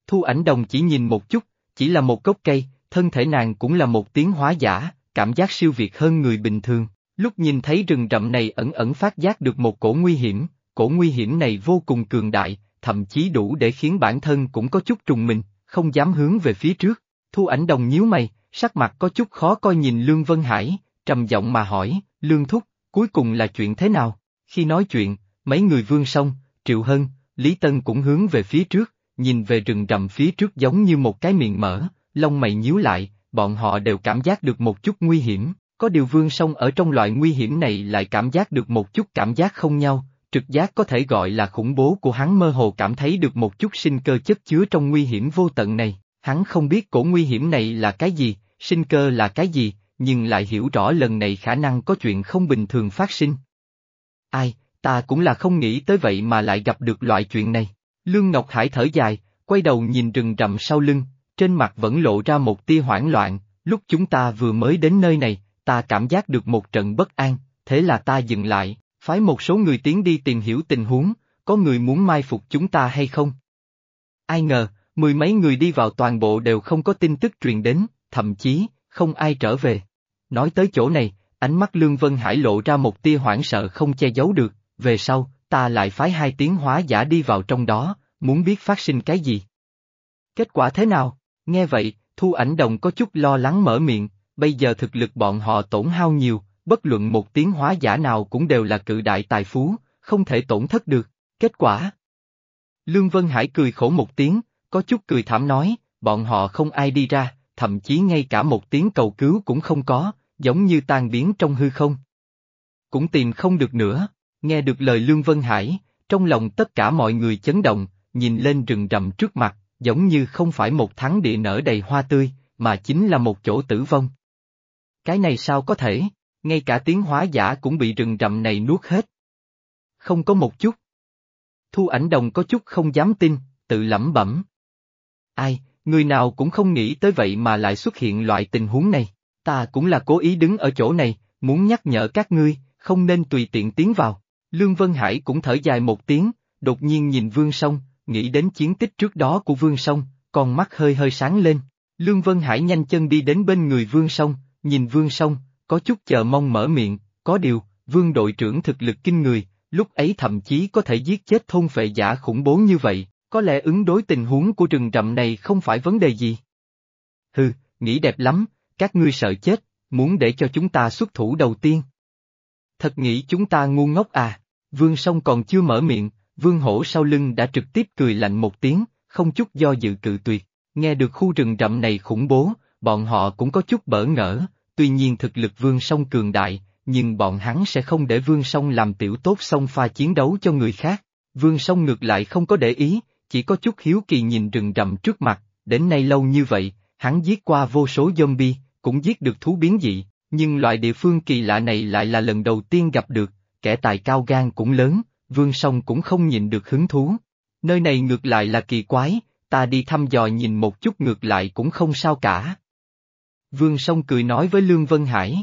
Thu Ảnh Đồng chỉ nhìn một chút, chỉ là một gốc cây, thân thể nàng cũng là một tiến hóa giả, cảm giác siêu việt hơn người bình thường. Lúc nhìn thấy rừng rậm này ẩn ẩn phát giác được một cổ nguy hiểm, cổ nguy hiểm này vô cùng cường đại, thậm chí đủ để khiến bản thân cũng có chút trùng mình, không dám hướng về phía trước. Thu Ảnh Đồng nhíu mày, sắc mặt có chút khó coi nhìn Lương Vân Hải, trầm giọng mà hỏi, Lương Thúc, cuối cùng là chuyện thế nào? Khi nói chuyện, mấy người Vương Song, Triệu Hân, Lý Tân cũng hướng về phía trước, nhìn về rừng rậm phía trước giống như một cái miệng mở, lông mày nhíu lại, bọn họ đều cảm giác được một chút nguy hiểm, có điều Vương Song ở trong loại nguy hiểm này lại cảm giác được một chút cảm giác không nhau, trực giác có thể gọi là khủng bố của hắn mơ hồ cảm thấy được một chút sinh cơ chất chứa trong nguy hiểm vô tận này, hắn không biết cổ nguy hiểm này là cái gì, sinh cơ là cái gì, nhưng lại hiểu rõ lần này khả năng có chuyện không bình thường phát sinh. Ai, ta cũng là không nghĩ tới vậy mà lại gặp được loại chuyện này. Lương Ngọc Hải thở dài, quay đầu nhìn rừng rậm sau lưng, trên mặt vẫn lộ ra một tia hoảng loạn, lúc chúng ta vừa mới đến nơi này, ta cảm giác được một trận bất an, thế là ta dừng lại, phái một số người tiến đi tìm hiểu tình huống, có người muốn mai phục chúng ta hay không? Ai ngờ, mười mấy người đi vào toàn bộ đều không có tin tức truyền đến, thậm chí, không ai trở về. Nói tới chỗ này, ánh mắt Lương Vân Hải lộ ra một tia hoảng sợ không che giấu được, về sau, ta lại phái hai tiến hóa giả đi vào trong đó, muốn biết phát sinh cái gì. Kết quả thế nào? Nghe vậy, Thu Ảnh Đồng có chút lo lắng mở miệng, bây giờ thực lực bọn họ tổn hao nhiều, bất luận một tiến hóa giả nào cũng đều là cự đại tài phú, không thể tổn thất được. Kết quả? Lương Vân Hải cười khổ một tiếng, có chút cười thảm nói, bọn họ không ai đi ra, thậm chí ngay cả một tiếng cầu cứu cũng không có, giống như tan biến trong hư không. Cũng tìm không được nữa. Nghe được lời Lương Vân Hải, trong lòng tất cả mọi người chấn động, nhìn lên rừng rậm trước mặt, giống như không phải một thắng địa nở đầy hoa tươi, mà chính là một chỗ tử vong. Cái này sao có thể, ngay cả tiến hóa giả cũng bị rừng rậm này nuốt hết. Không có một chút. Thu Ảnh Đồng có chút không dám tin, tự lẩm bẩm. Ai, người nào cũng không nghĩ tới vậy mà lại xuất hiện loại tình huống này, ta cũng là cố ý đứng ở chỗ này, muốn nhắc nhở các ngươi, không nên tùy tiện tiến vào. Lương Vân Hải cũng thở dài một tiếng, đột nhiên nhìn Vương Song, nghĩ đến chiến tích trước đó của Vương Song, con mắt hơi hơi sáng lên. Lương Vân Hải nhanh chân đi đến bên người Vương Song, nhìn Vương Song, có chút chờ mong mở miệng, có điều, Vương đội trưởng thực lực kinh người, lúc ấy thậm chí có thể giết chết thôn phệ giả khủng bố như vậy, có lẽ ứng đối tình huống của rừng rậm này không phải vấn đề gì. Hừ, nghĩ đẹp lắm, các ngươi sợ chết, muốn để cho chúng ta xuất thủ đầu tiên. Thật nghĩ chúng ta ngu ngốc à, Vương Song còn chưa mở miệng, Vương Hổ sau lưng đã trực tiếp cười lạnh một tiếng, không chút do dự cự tuyệt, nghe được khu rừng rậm này khủng bố, bọn họ cũng có chút bỡ ngỡ, tuy nhiên thực lực Vương Song cường đại, nhưng bọn hắn sẽ không để Vương Song làm tiểu tốt xông pha chiến đấu cho người khác. Vương Song ngược lại không có để ý, chỉ có chút hiếu kỳ nhìn rừng rậm trước mặt, đến nay lâu như vậy, hắn giết qua vô số zombie, cũng giết được thú biến dị, nhưng loại địa phương kỳ lạ này lại là lần đầu tiên gặp được, kẻ tài cao gan cũng lớn, Vương Song cũng không nhìn được hứng thú. Nơi này ngược lại là kỳ quái, ta đi thăm dò nhìn một chút ngược lại cũng không sao cả. Vương Song cười nói với Lương Vân Hải.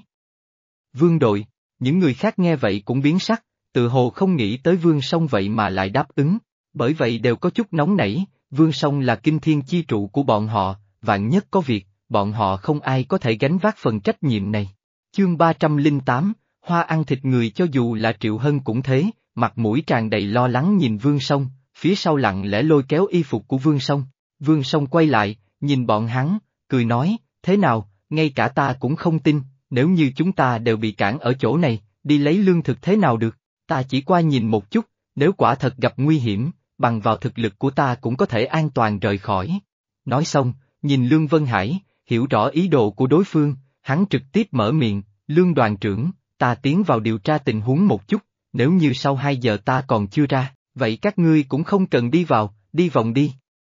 Vương đội, những người khác nghe vậy cũng biến sắc, tự hồ không nghĩ tới Vương Song vậy mà lại đáp ứng, bởi vậy đều có chút nóng nảy, Vương Song là kinh thiên chi trụ của bọn họ, vạn nhất có việc, bọn họ không ai có thể gánh vác phần trách nhiệm này. Chương ba trăm lẻ tám, Hoa ăn thịt người cho dù là Triệu Hân cũng thế, mặt mũi tràn đầy lo lắng nhìn Vương Song, phía sau lặng lẽ lôi kéo y phục của Vương Song. Vương Song quay lại, nhìn bọn hắn, cười nói, thế nào, ngay cả ta cũng không tin, nếu như chúng ta đều bị cản ở chỗ này, đi lấy lương thực thế nào được, ta chỉ qua nhìn một chút, nếu quả thật gặp nguy hiểm, bằng vào thực lực của ta cũng có thể an toàn rời khỏi. Nói xong, nhìn Lương Vân Hải, hiểu rõ ý đồ của đối phương, hắn trực tiếp mở miệng, Lương đoàn trưởng, ta tiến vào điều tra tình huống một chút, nếu như sau hai giờ ta còn chưa ra, vậy các ngươi cũng không cần đi vào, đi vòng đi.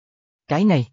Cái này,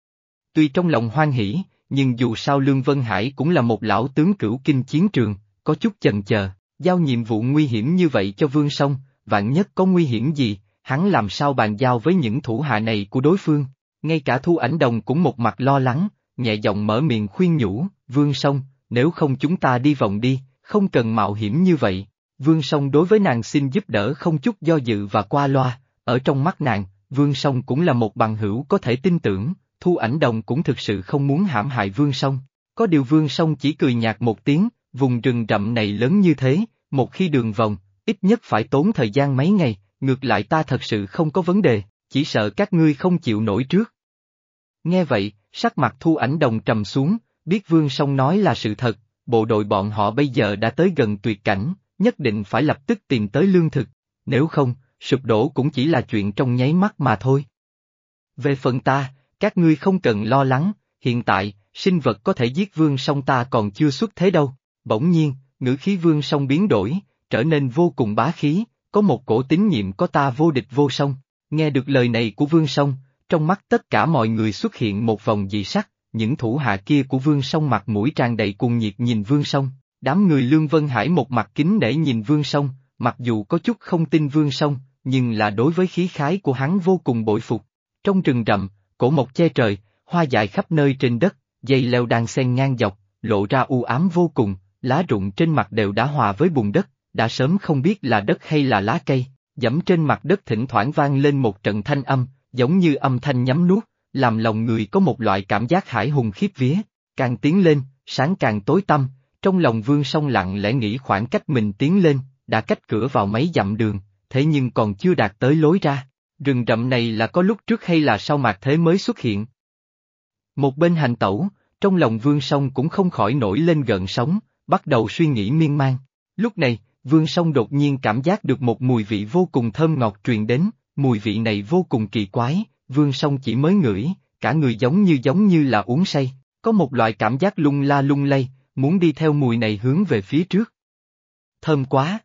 tuy trong lòng hoan hỉ, nhưng dù sao Lương Vân Hải cũng là một lão tướng cửu kinh chiến trường, có chút chần chờ, giao nhiệm vụ nguy hiểm như vậy cho Vương Song, vạn nhất có nguy hiểm gì, hắn làm sao bàn giao với những thủ hạ này của đối phương. Ngay cả Thu Ảnh Đồng cũng một mặt lo lắng, nhẹ giọng mở miệng khuyên nhủ, Vương Song, nếu không chúng ta đi vòng đi, không cần mạo hiểm như vậy. Vương Song đối với nàng xin giúp đỡ không chút do dự và qua loa, ở trong mắt nàng, Vương Song cũng là một bằng hữu có thể tin tưởng, Thu Ảnh Đồng cũng thực sự không muốn hãm hại Vương Song. Có điều Vương Song chỉ cười nhạt một tiếng, vùng rừng rậm này lớn như thế, một khi đường vòng, ít nhất phải tốn thời gian mấy ngày, ngược lại ta thật sự không có vấn đề, chỉ sợ các ngươi không chịu nổi trước. Nghe vậy, sắc mặt Thu Ảnh Đồng trầm xuống, biết Vương Song nói là sự thật, bộ đội bọn họ bây giờ đã tới gần tuyệt cảnh, nhất định phải lập tức tìm tới lương thực, nếu không, sụp đổ cũng chỉ là chuyện trong nháy mắt mà thôi. Về phần ta, các ngươi không cần lo lắng, hiện tại, sinh vật có thể giết Vương Song ta còn chưa xuất thế đâu. Bỗng nhiên, ngữ khí Vương Song biến đổi, trở nên vô cùng bá khí, có một cổ tín nhiệm có ta vô địch vô song. Nghe được lời này của Vương Song, trong mắt tất cả mọi người xuất hiện một vòng dị sắc, những thủ hạ kia của Vương Song mặt mũi tràn đầy cuồng nhiệt nhìn Vương Song, đám người Lương Vân Hải một mặt kính nể nhìn Vương Song, mặc dù có chút không tin Vương Song, nhưng là đối với khí khái của hắn vô cùng bội phục. Trong rừng rậm, cổ mộc che trời, hoa dại khắp nơi trên đất, dây leo đan xen ngang dọc, lộ ra u ám vô cùng, lá rụng trên mặt đều đã hòa với bùn đất, đã sớm không biết là đất hay là lá cây, dẫm trên mặt đất thỉnh thoảng vang lên một trận thanh âm, giống như âm thanh nhấm nuốt, làm lòng người có một loại cảm giác hãi hùng khiếp vía. Càng tiến lên, sáng càng tối tăm, trong lòng Vương Song lặng lẽ nghĩ khoảng cách mình tiến lên, đã cách cửa vào mấy dặm đường, thế nhưng còn chưa đạt tới lối ra. Rừng rậm này là có lúc trước hay là sau mạt thế mới xuất hiện? Một bên hành tẩu, trong lòng Vương Song cũng không khỏi nổi lên gợn sóng, bắt đầu suy nghĩ miên man. Lúc này, Vương Song đột nhiên cảm giác được một mùi vị vô cùng thơm ngọt truyền đến, mùi vị này vô cùng kỳ quái, Vương Song chỉ mới ngửi, cả người giống như giống như là uống say, có một loại cảm giác lung la lung lay, muốn đi theo mùi này hướng về phía trước. Thơm quá!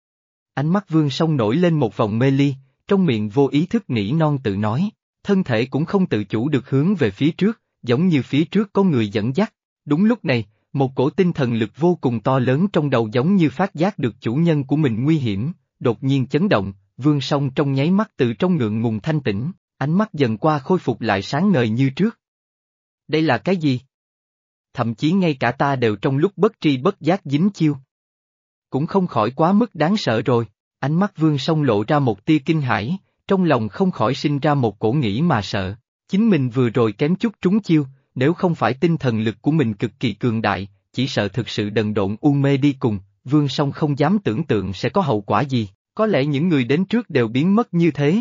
Ánh mắt Vương Song nổi lên một vòng mê ly, trong miệng vô ý thức nỉ non tự nói, thân thể cũng không tự chủ được hướng về phía trước, giống như phía trước có người dẫn dắt. Đúng lúc này, một cổ tinh thần lực vô cùng to lớn trong đầu giống như phát giác được chủ nhân của mình nguy hiểm, đột nhiên chấn động, Vương Song trong nháy mắt từ trong ngượng ngùng thanh tĩnh, ánh mắt dần qua khôi phục lại sáng ngời như trước. Đây là cái gì? Thậm chí ngay cả ta đều trong lúc bất tri bất giác dính chiêu. Cũng không khỏi quá mức đáng sợ rồi, ánh mắt Vương Song lộ ra một tia kinh hãi, trong lòng không khỏi sinh ra một cổ nghĩ mà sợ, chính mình vừa rồi kém chút trúng chiêu, nếu không phải tinh thần lực của mình cực kỳ cường đại, chỉ sợ thực sự đần độn u mê đi cùng, Vương Song không dám tưởng tượng sẽ có hậu quả gì, có lẽ những người đến trước đều biến mất như thế.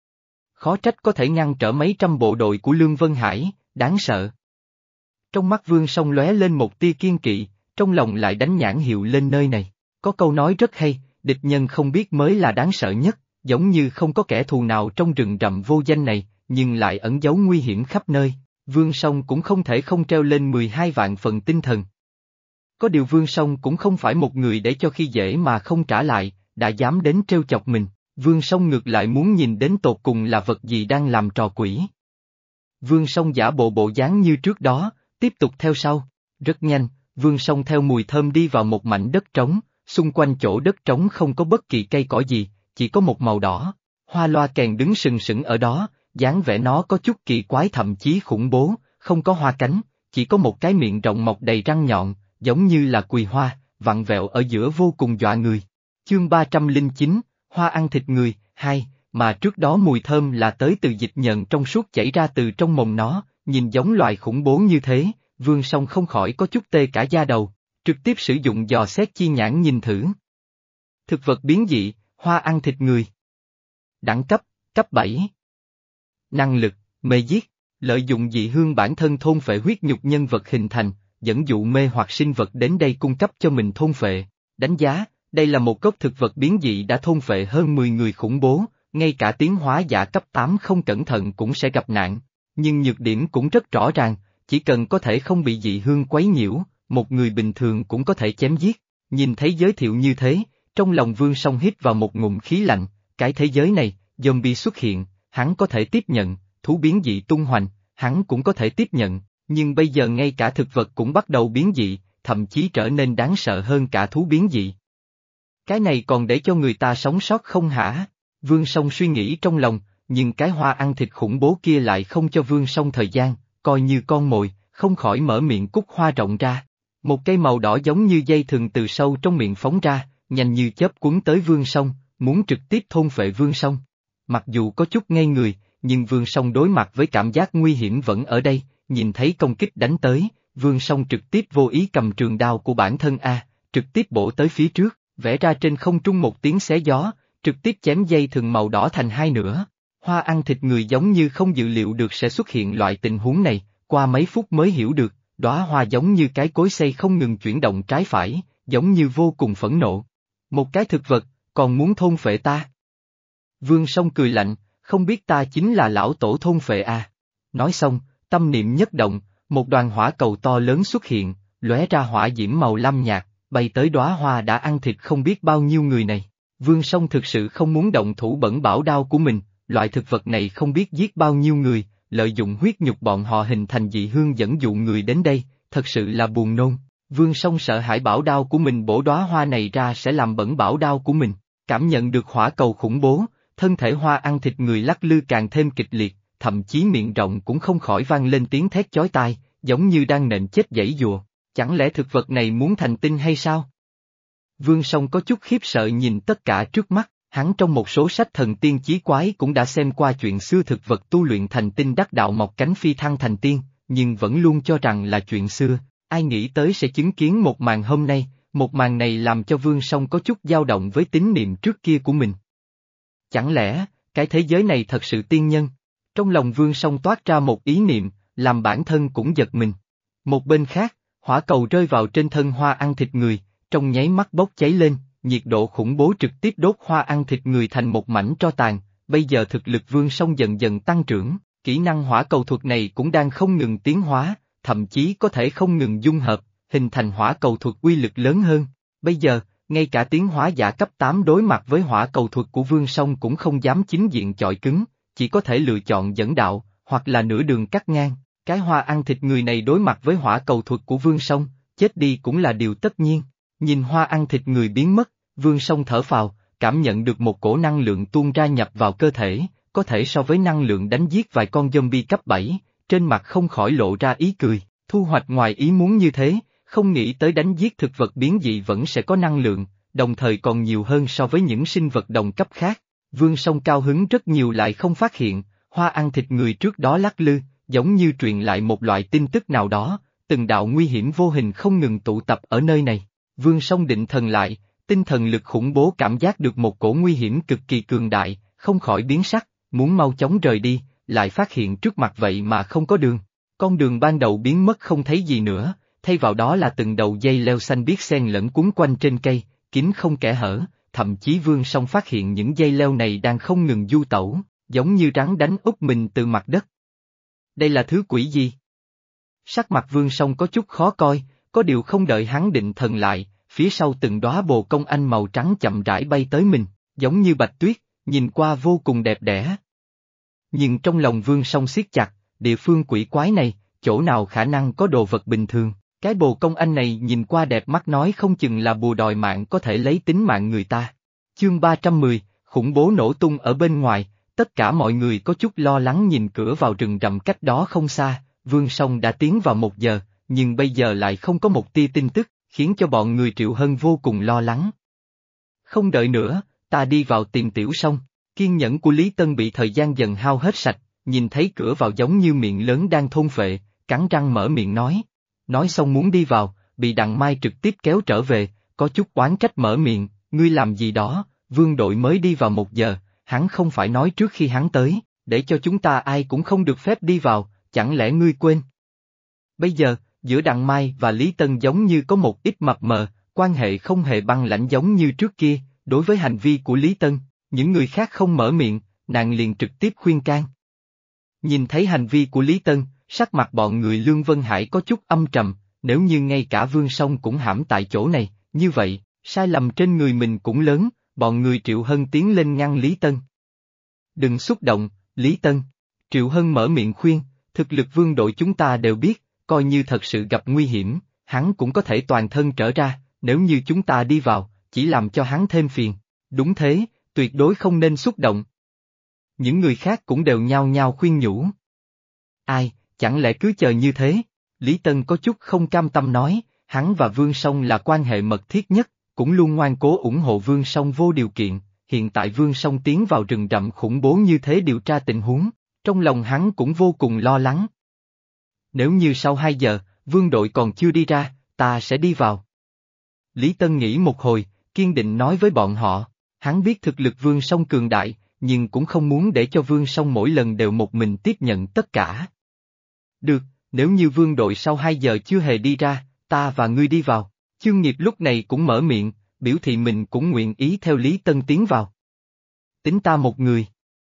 Khó trách có thể ngăn trở mấy trăm bộ đội của Lương Vân Hải, đáng sợ. Trong mắt Vương Song lóe lên một tia kiên kỵ, trong lòng lại đánh nhãn hiệu lên nơi này, có câu nói rất hay, địch nhân không biết mới là đáng sợ nhất, giống như không có kẻ thù nào trong rừng rậm vô danh này, nhưng lại ẩn giấu nguy hiểm khắp nơi, Vương Song cũng không thể không treo lên mười hai vạn phần tinh thần. Có điều Vương Song cũng không phải một người để cho khi dễ mà không trả lại, đã dám đến trêu chọc mình, Vương Song ngược lại muốn nhìn đến tột cùng là vật gì đang làm trò quỷ. Vương Song giả bộ bộ dáng như trước đó, tiếp tục theo sau, rất nhanh, Vương Song theo mùi thơm đi vào một mảnh đất trống, xung quanh chỗ đất trống không có bất kỳ cây cỏ gì, chỉ có một màu đỏ, hoa loa kèn đứng sừng sững ở đó, dáng vẻ nó có chút kỳ quái thậm chí khủng bố, không có hoa cánh, chỉ có một cái miệng rộng mọc đầy răng nhọn, giống như là quỳ hoa, vặn vẹo ở giữa vô cùng dọa người. Chương ba trăm lẻ chín, Hoa ăn thịt người, hai, mà trước đó mùi thơm là tới từ dịch nhờn trong suốt chảy ra từ trong mồm nó, nhìn giống loài khủng bố như thế, Vương Song không khỏi có chút tê cả da đầu, trực tiếp sử dụng dò xét chi nhãn nhìn thử. Thực vật biến dị, hoa ăn thịt người. Đẳng cấp, cấp bảy. Năng lực, mê giết, lợi dụng dị hương bản thân thôn phệ huyết nhục nhân vật hình thành, dẫn dụ mê hoặc sinh vật đến đây cung cấp cho mình thôn phệ. Đánh giá, đây là một gốc thực vật biến dị đã thôn phệ hơn mười người khủng bố, ngay cả tiến hóa giả cấp tám không cẩn thận cũng sẽ gặp nạn. Nhưng nhược điểm cũng rất rõ ràng, chỉ cần có thể không bị dị hương quấy nhiễu, một người bình thường cũng có thể chém giết. Nhìn thấy giới thiệu như thế, trong lòng Vương Song hít vào một ngụm khí lạnh, cái thế giới này, zombie xuất hiện, hắn có thể tiếp nhận, thú biến dị tung hoành, hắn cũng có thể tiếp nhận, nhưng bây giờ ngay cả thực vật cũng bắt đầu biến dị, thậm chí trở nên đáng sợ hơn cả thú biến dị. Cái này còn để cho người ta sống sót không hả? Vương Song suy nghĩ trong lòng, nhưng cái hoa ăn thịt khủng bố kia lại không cho Vương Song thời gian, coi như con mồi, không khỏi mở miệng cúc hoa rộng ra. Một cây màu đỏ giống như dây thừng từ sâu trong miệng phóng ra, nhanh như chớp cuốn tới Vương Song, muốn trực tiếp thôn phệ Vương Song. Mặc dù có chút ngây người, nhưng Vương Song đối mặt với cảm giác nguy hiểm vẫn ở đây, nhìn thấy công kích đánh tới, Vương Song trực tiếp vô ý cầm trường đao của bản thân A, trực tiếp bổ tới phía trước, vẽ ra trên không trung một tiếng xé gió, trực tiếp chém dây thừng màu đỏ thành hai nửa. Hoa ăn thịt người giống như không dự liệu được sẽ xuất hiện loại tình huống này, qua mấy phút mới hiểu được, đóa hoa giống như cái cối xay không ngừng chuyển động trái phải, giống như vô cùng phẫn nộ. Một cái thực vật, còn muốn thôn phệ ta. Vương Song cười lạnh, không biết ta chính là lão tổ thôn phệ à. Nói xong, tâm niệm nhất động, một đoàn hỏa cầu to lớn xuất hiện, lóe ra hỏa diễm màu lam nhạt, bay tới đóa hoa đã ăn thịt không biết bao nhiêu người này. Vương Song thực sự không muốn động thủ bẩn bảo đao của mình, loại thực vật này không biết giết bao nhiêu người, lợi dụng huyết nhục bọn họ hình thành dị hương dẫn dụ người đến đây, thật sự là buồn nôn. Vương Song sợ hãi bảo đao của mình bổ đóa hoa này ra sẽ làm bẩn bảo đao của mình, cảm nhận được hỏa cầu khủng bố, thân thể hoa ăn thịt người lắc lư càng thêm kịch liệt, thậm chí miệng rộng cũng không khỏi vang lên tiếng thét chói tai, giống như đang nện chết giãy giụa. Chẳng lẽ thực vật này muốn thành tinh hay sao? Vương Song có chút khiếp sợ nhìn tất cả trước mắt, hắn trong một số sách thần tiên chí quái cũng đã xem qua chuyện xưa thực vật tu luyện thành tinh đắc đạo mọc cánh phi thăng thành tiên, nhưng vẫn luôn cho rằng là chuyện xưa, ai nghĩ tới sẽ chứng kiến một màn hôm nay, một màn này làm cho Vương Song có chút dao động với tín niệm trước kia của mình. Chẳng lẽ, cái thế giới này thật sự tiên nhân? Trong lòng Vương Song toát ra một ý niệm, làm bản thân cũng giật mình. Một bên khác, hỏa cầu rơi vào trên thân hoa ăn thịt người, trong nháy mắt bốc cháy lên, nhiệt độ khủng bố trực tiếp đốt hoa ăn thịt người thành một mảnh tro tàn, bây giờ thực lực Vương Song dần dần tăng trưởng, kỹ năng hỏa cầu thuật này cũng đang không ngừng tiến hóa, thậm chí có thể không ngừng dung hợp, hình thành hỏa cầu thuật uy lực lớn hơn. Bây giờ, ngay cả tiến hóa giả cấp tám đối mặt với hỏa cầu thuật của Vương Song cũng không dám chính diện chọi cứng, chỉ có thể lựa chọn dẫn đạo, hoặc là nửa đường cắt ngang. Cái hoa ăn thịt người này đối mặt với hỏa cầu thuật của Vương Song, chết đi cũng là điều tất nhiên. Nhìn hoa ăn thịt người biến mất, Vương Song thở phào, cảm nhận được một cổ năng lượng tuôn ra nhập vào cơ thể, có thể so với năng lượng đánh giết vài con zombie cấp bảy, trên mặt không khỏi lộ ra ý cười, thu hoạch ngoài ý muốn như thế, không nghĩ tới đánh giết thực vật biến dị vẫn sẽ có năng lượng, đồng thời còn nhiều hơn so với những sinh vật đồng cấp khác. Vương Song cao hứng rất nhiều lại không phát hiện, hoa ăn thịt người trước đó lắc lư, giống như truyền lại một loại tin tức nào đó, từng đạo nguy hiểm vô hình không ngừng tụ tập ở nơi này. Vương Song định thần lại, tinh thần lực khủng bố cảm giác được một cổ nguy hiểm cực kỳ cường đại, không khỏi biến sắc, muốn mau chóng rời đi, lại phát hiện trước mặt vậy mà không có đường. Con đường ban đầu biến mất không thấy gì nữa, thay vào đó là từng đầu dây leo xanh biếc xen lẫn quấn quanh trên cây, kín không kẽ hở, thậm chí Vương Song phát hiện những dây leo này đang không ngừng du tẩu, giống như rắn đánh úp mình từ mặt đất. Đây là thứ quỷ gì? Sắc mặt Vương Song có chút khó coi, có điều không đợi hắn định thần lại, phía sau từng đóa bồ công anh màu trắng chậm rãi bay tới mình, giống như bạch tuyết, nhìn qua vô cùng đẹp đẽ. Nhưng trong lòng Vương Song siết chặt, địa phương quỷ quái này, chỗ nào khả năng có đồ vật bình thường, cái bồ công anh này nhìn qua đẹp mắt nói không chừng là bùa đòi mạng có thể lấy tính mạng người ta. Chương ba trăm mười, khủng bố nổ tung ở bên ngoài, tất cả mọi người có chút lo lắng nhìn cửa vào rừng rậm cách đó không xa, Vương Song đã tiến vào một giờ, nhưng bây giờ lại không có một tia tin tức, khiến cho bọn người Triệu Hân vô cùng lo lắng. Không đợi nữa, ta đi vào tìm Tiểu Song. Kiên nhẫn của Lý Tân bị thời gian dần hao hết sạch, nhìn thấy cửa vào giống như miệng lớn đang thôn phệ, cắn răng mở miệng nói. Nói xong muốn đi vào, bị Đặng Mai trực tiếp kéo trở về, có chút oán trách mở miệng, ngươi làm gì đó, Vương đội mới đi vào một giờ, hắn không phải nói trước khi hắn tới, để cho chúng ta ai cũng không được phép đi vào, chẳng lẽ ngươi quên? Bây giờ, giữa Đặng Mai và Lý Tân giống như có một ít mập mờ, quan hệ không hề băng lãnh giống như trước kia, đối với hành vi của Lý Tân, những người khác không mở miệng, nàng liền trực tiếp khuyên can. Nhìn thấy hành vi của Lý Tân, sắc mặt bọn người Lương Vân Hải có chút âm trầm, nếu như ngay cả Vương Song cũng hãm tại chỗ này, như vậy, sai lầm trên người mình cũng lớn, bọn người Triệu Hân tiến lên ngăn Lý Tân. Đừng xúc động, Lý Tân. Triệu Hân mở miệng khuyên, thực lực Vương đội chúng ta đều biết, coi như thật sự gặp nguy hiểm, hắn cũng có thể toàn thân trở ra, nếu như chúng ta đi vào, chỉ làm cho hắn thêm phiền. Đúng thế, tuyệt đối không nên xúc động. Những người khác cũng đều nhao nhao khuyên nhủ. Ai, chẳng lẽ cứ chờ như thế? Lý Tân có chút không cam tâm nói, hắn và Vương Song là quan hệ mật thiết nhất, cũng luôn ngoan cố ủng hộ Vương Song vô điều kiện, hiện tại Vương Song tiến vào rừng rậm khủng bố như thế điều tra tình huống, Trong lòng hắn cũng vô cùng lo lắng. Nếu như sau hai giờ, vương đội còn chưa đi ra, ta sẽ đi vào. Lý Tân nghĩ một hồi, kiên định nói với bọn họ, hắn biết thực lực Vương Song cường đại, nhưng cũng không muốn để cho Vương Song mỗi lần đều một mình tiếp nhận tất cả. Được, nếu như vương đội sau hai giờ chưa hề đi ra, ta và ngươi đi vào. Chương Nghiệp lúc này cũng mở miệng, biểu thị mình cũng nguyện ý theo Lý Tân tiến vào. Tính ta một người.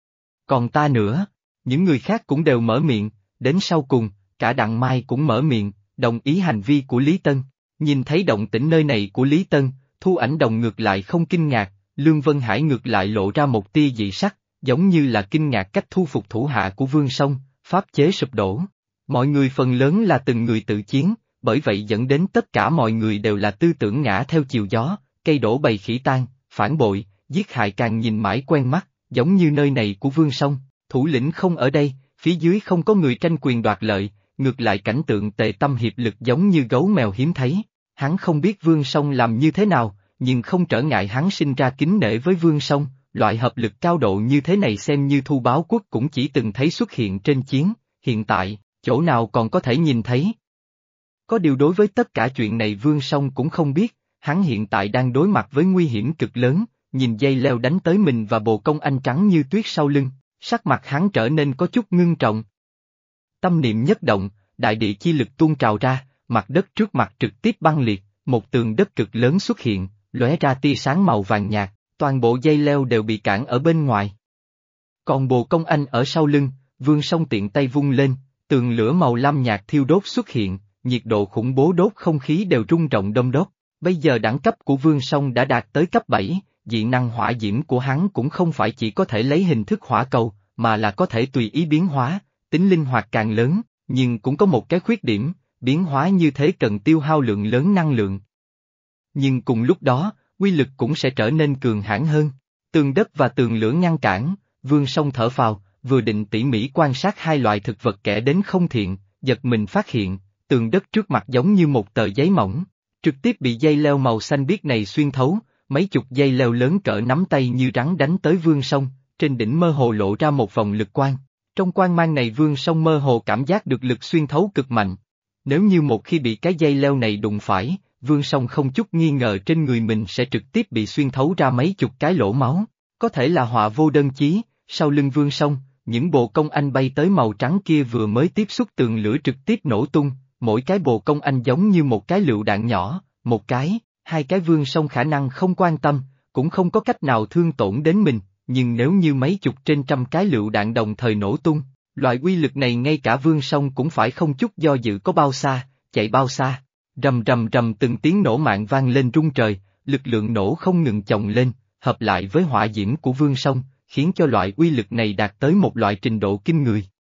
Còn ta nữa, những người khác cũng đều mở miệng, đến sau cùng, cả Đặng Mai cũng mở miệng, đồng ý hành vi của Lý Tân. Nhìn thấy động tĩnh nơi này của Lý Tân, Thu Ảnh Đồng ngược lại không kinh ngạc, Lương Vân Hải ngược lại lộ ra một tia dị sắc, giống như là kinh ngạc cách thu phục thủ hạ của Vương Song, pháp chế sụp đổ. Mọi người phần lớn là từng người tự chiến, bởi vậy dẫn đến tất cả mọi người đều là tư tưởng ngã theo chiều gió, cây đổ bầy khỉ tan, phản bội, giết hại càng nhìn mãi quen mắt, giống như nơi này của Vương Song, thủ lĩnh không ở đây, phía dưới không có người tranh quyền đoạt lợi, ngược lại cảnh tượng tề tâm hiệp lực giống như gấu mèo hiếm thấy. Hắn không biết Vương Song làm như thế nào, nhưng không trở ngại hắn sinh ra kính nể với Vương Song, loại hợp lực cao độ như thế này xem như Thu Báo Quốc cũng chỉ từng thấy xuất hiện trên chiến, hiện tại, chỗ nào còn có thể nhìn thấy. Có điều đối với tất cả chuyện này Vương Song cũng không biết, hắn hiện tại đang đối mặt với nguy hiểm cực lớn, nhìn dây leo đánh tới mình và bồ công anh trắng như tuyết sau lưng, sắc mặt hắn trở nên có chút ngưng trọng. Tâm niệm nhất động, đại địa chi lực tuôn trào ra, mặt đất trước mặt trực tiếp băng liệt, một tường đất cực lớn xuất hiện, lóe ra tia sáng màu vàng nhạt, toàn bộ dây leo đều bị cản ở bên ngoài. Còn bồ công anh ở sau lưng, Vương Song tiện tay vung lên, tường lửa màu lam nhạt thiêu đốt xuất hiện, nhiệt độ khủng bố đốt không khí đều rung động đông đốt. Bây giờ đẳng cấp của Vương Song đã đạt tới cấp bảy, dị năng hỏa diễm của hắn cũng không phải chỉ có thể lấy hình thức hỏa cầu, mà là có thể tùy ý biến hóa, tính linh hoạt càng lớn, nhưng cũng có một cái khuyết điểm, biến hóa như thế cần tiêu hao lượng lớn năng lượng. Nhưng cùng lúc đó, uy lực cũng sẽ trở nên cường hãn hơn. Tường đất và tường lửa ngăn cản, Vương Song thở phào, vừa định tỉ mỉ quan sát hai loại thực vật kẻ đến không thiện, giật mình phát hiện, tường đất trước mặt giống như một tờ giấy mỏng, trực tiếp bị dây leo màu xanh biếc này xuyên thấu, mấy chục dây leo lớn cỡ nắm tay như rắn đánh tới Vương Song, trên đỉnh mơ hồ lộ ra một vòng lực quang. Trong quang mang này Vương Song mơ hồ cảm giác được lực xuyên thấu cực mạnh. Nếu như một khi bị cái dây leo này đụng phải, Vương Song không chút nghi ngờ trên người mình sẽ trực tiếp bị xuyên thấu ra mấy chục cái lỗ máu, có thể là họa vô đơn chí. Sau lưng Vương Song, những bồ công anh bay tới màu trắng kia vừa mới tiếp xúc tường lửa trực tiếp nổ tung, mỗi cái bồ công anh giống như một cái lựu đạn nhỏ, một cái, hai cái Vương Song khả năng không quan tâm, cũng không có cách nào thương tổn đến mình, nhưng nếu như mấy chục trên trăm cái lựu đạn đồng thời nổ tung, loại uy lực này ngay cả Vương Song cũng phải không chút do dự có bao xa, chạy bao xa. Rầm rầm rầm từng tiếng nổ mạng vang lên rung trời, lực lượng nổ không ngừng chồng lên, hợp lại với hỏa diễm của Vương Song, khiến cho loại uy lực này đạt tới một loại trình độ kinh người.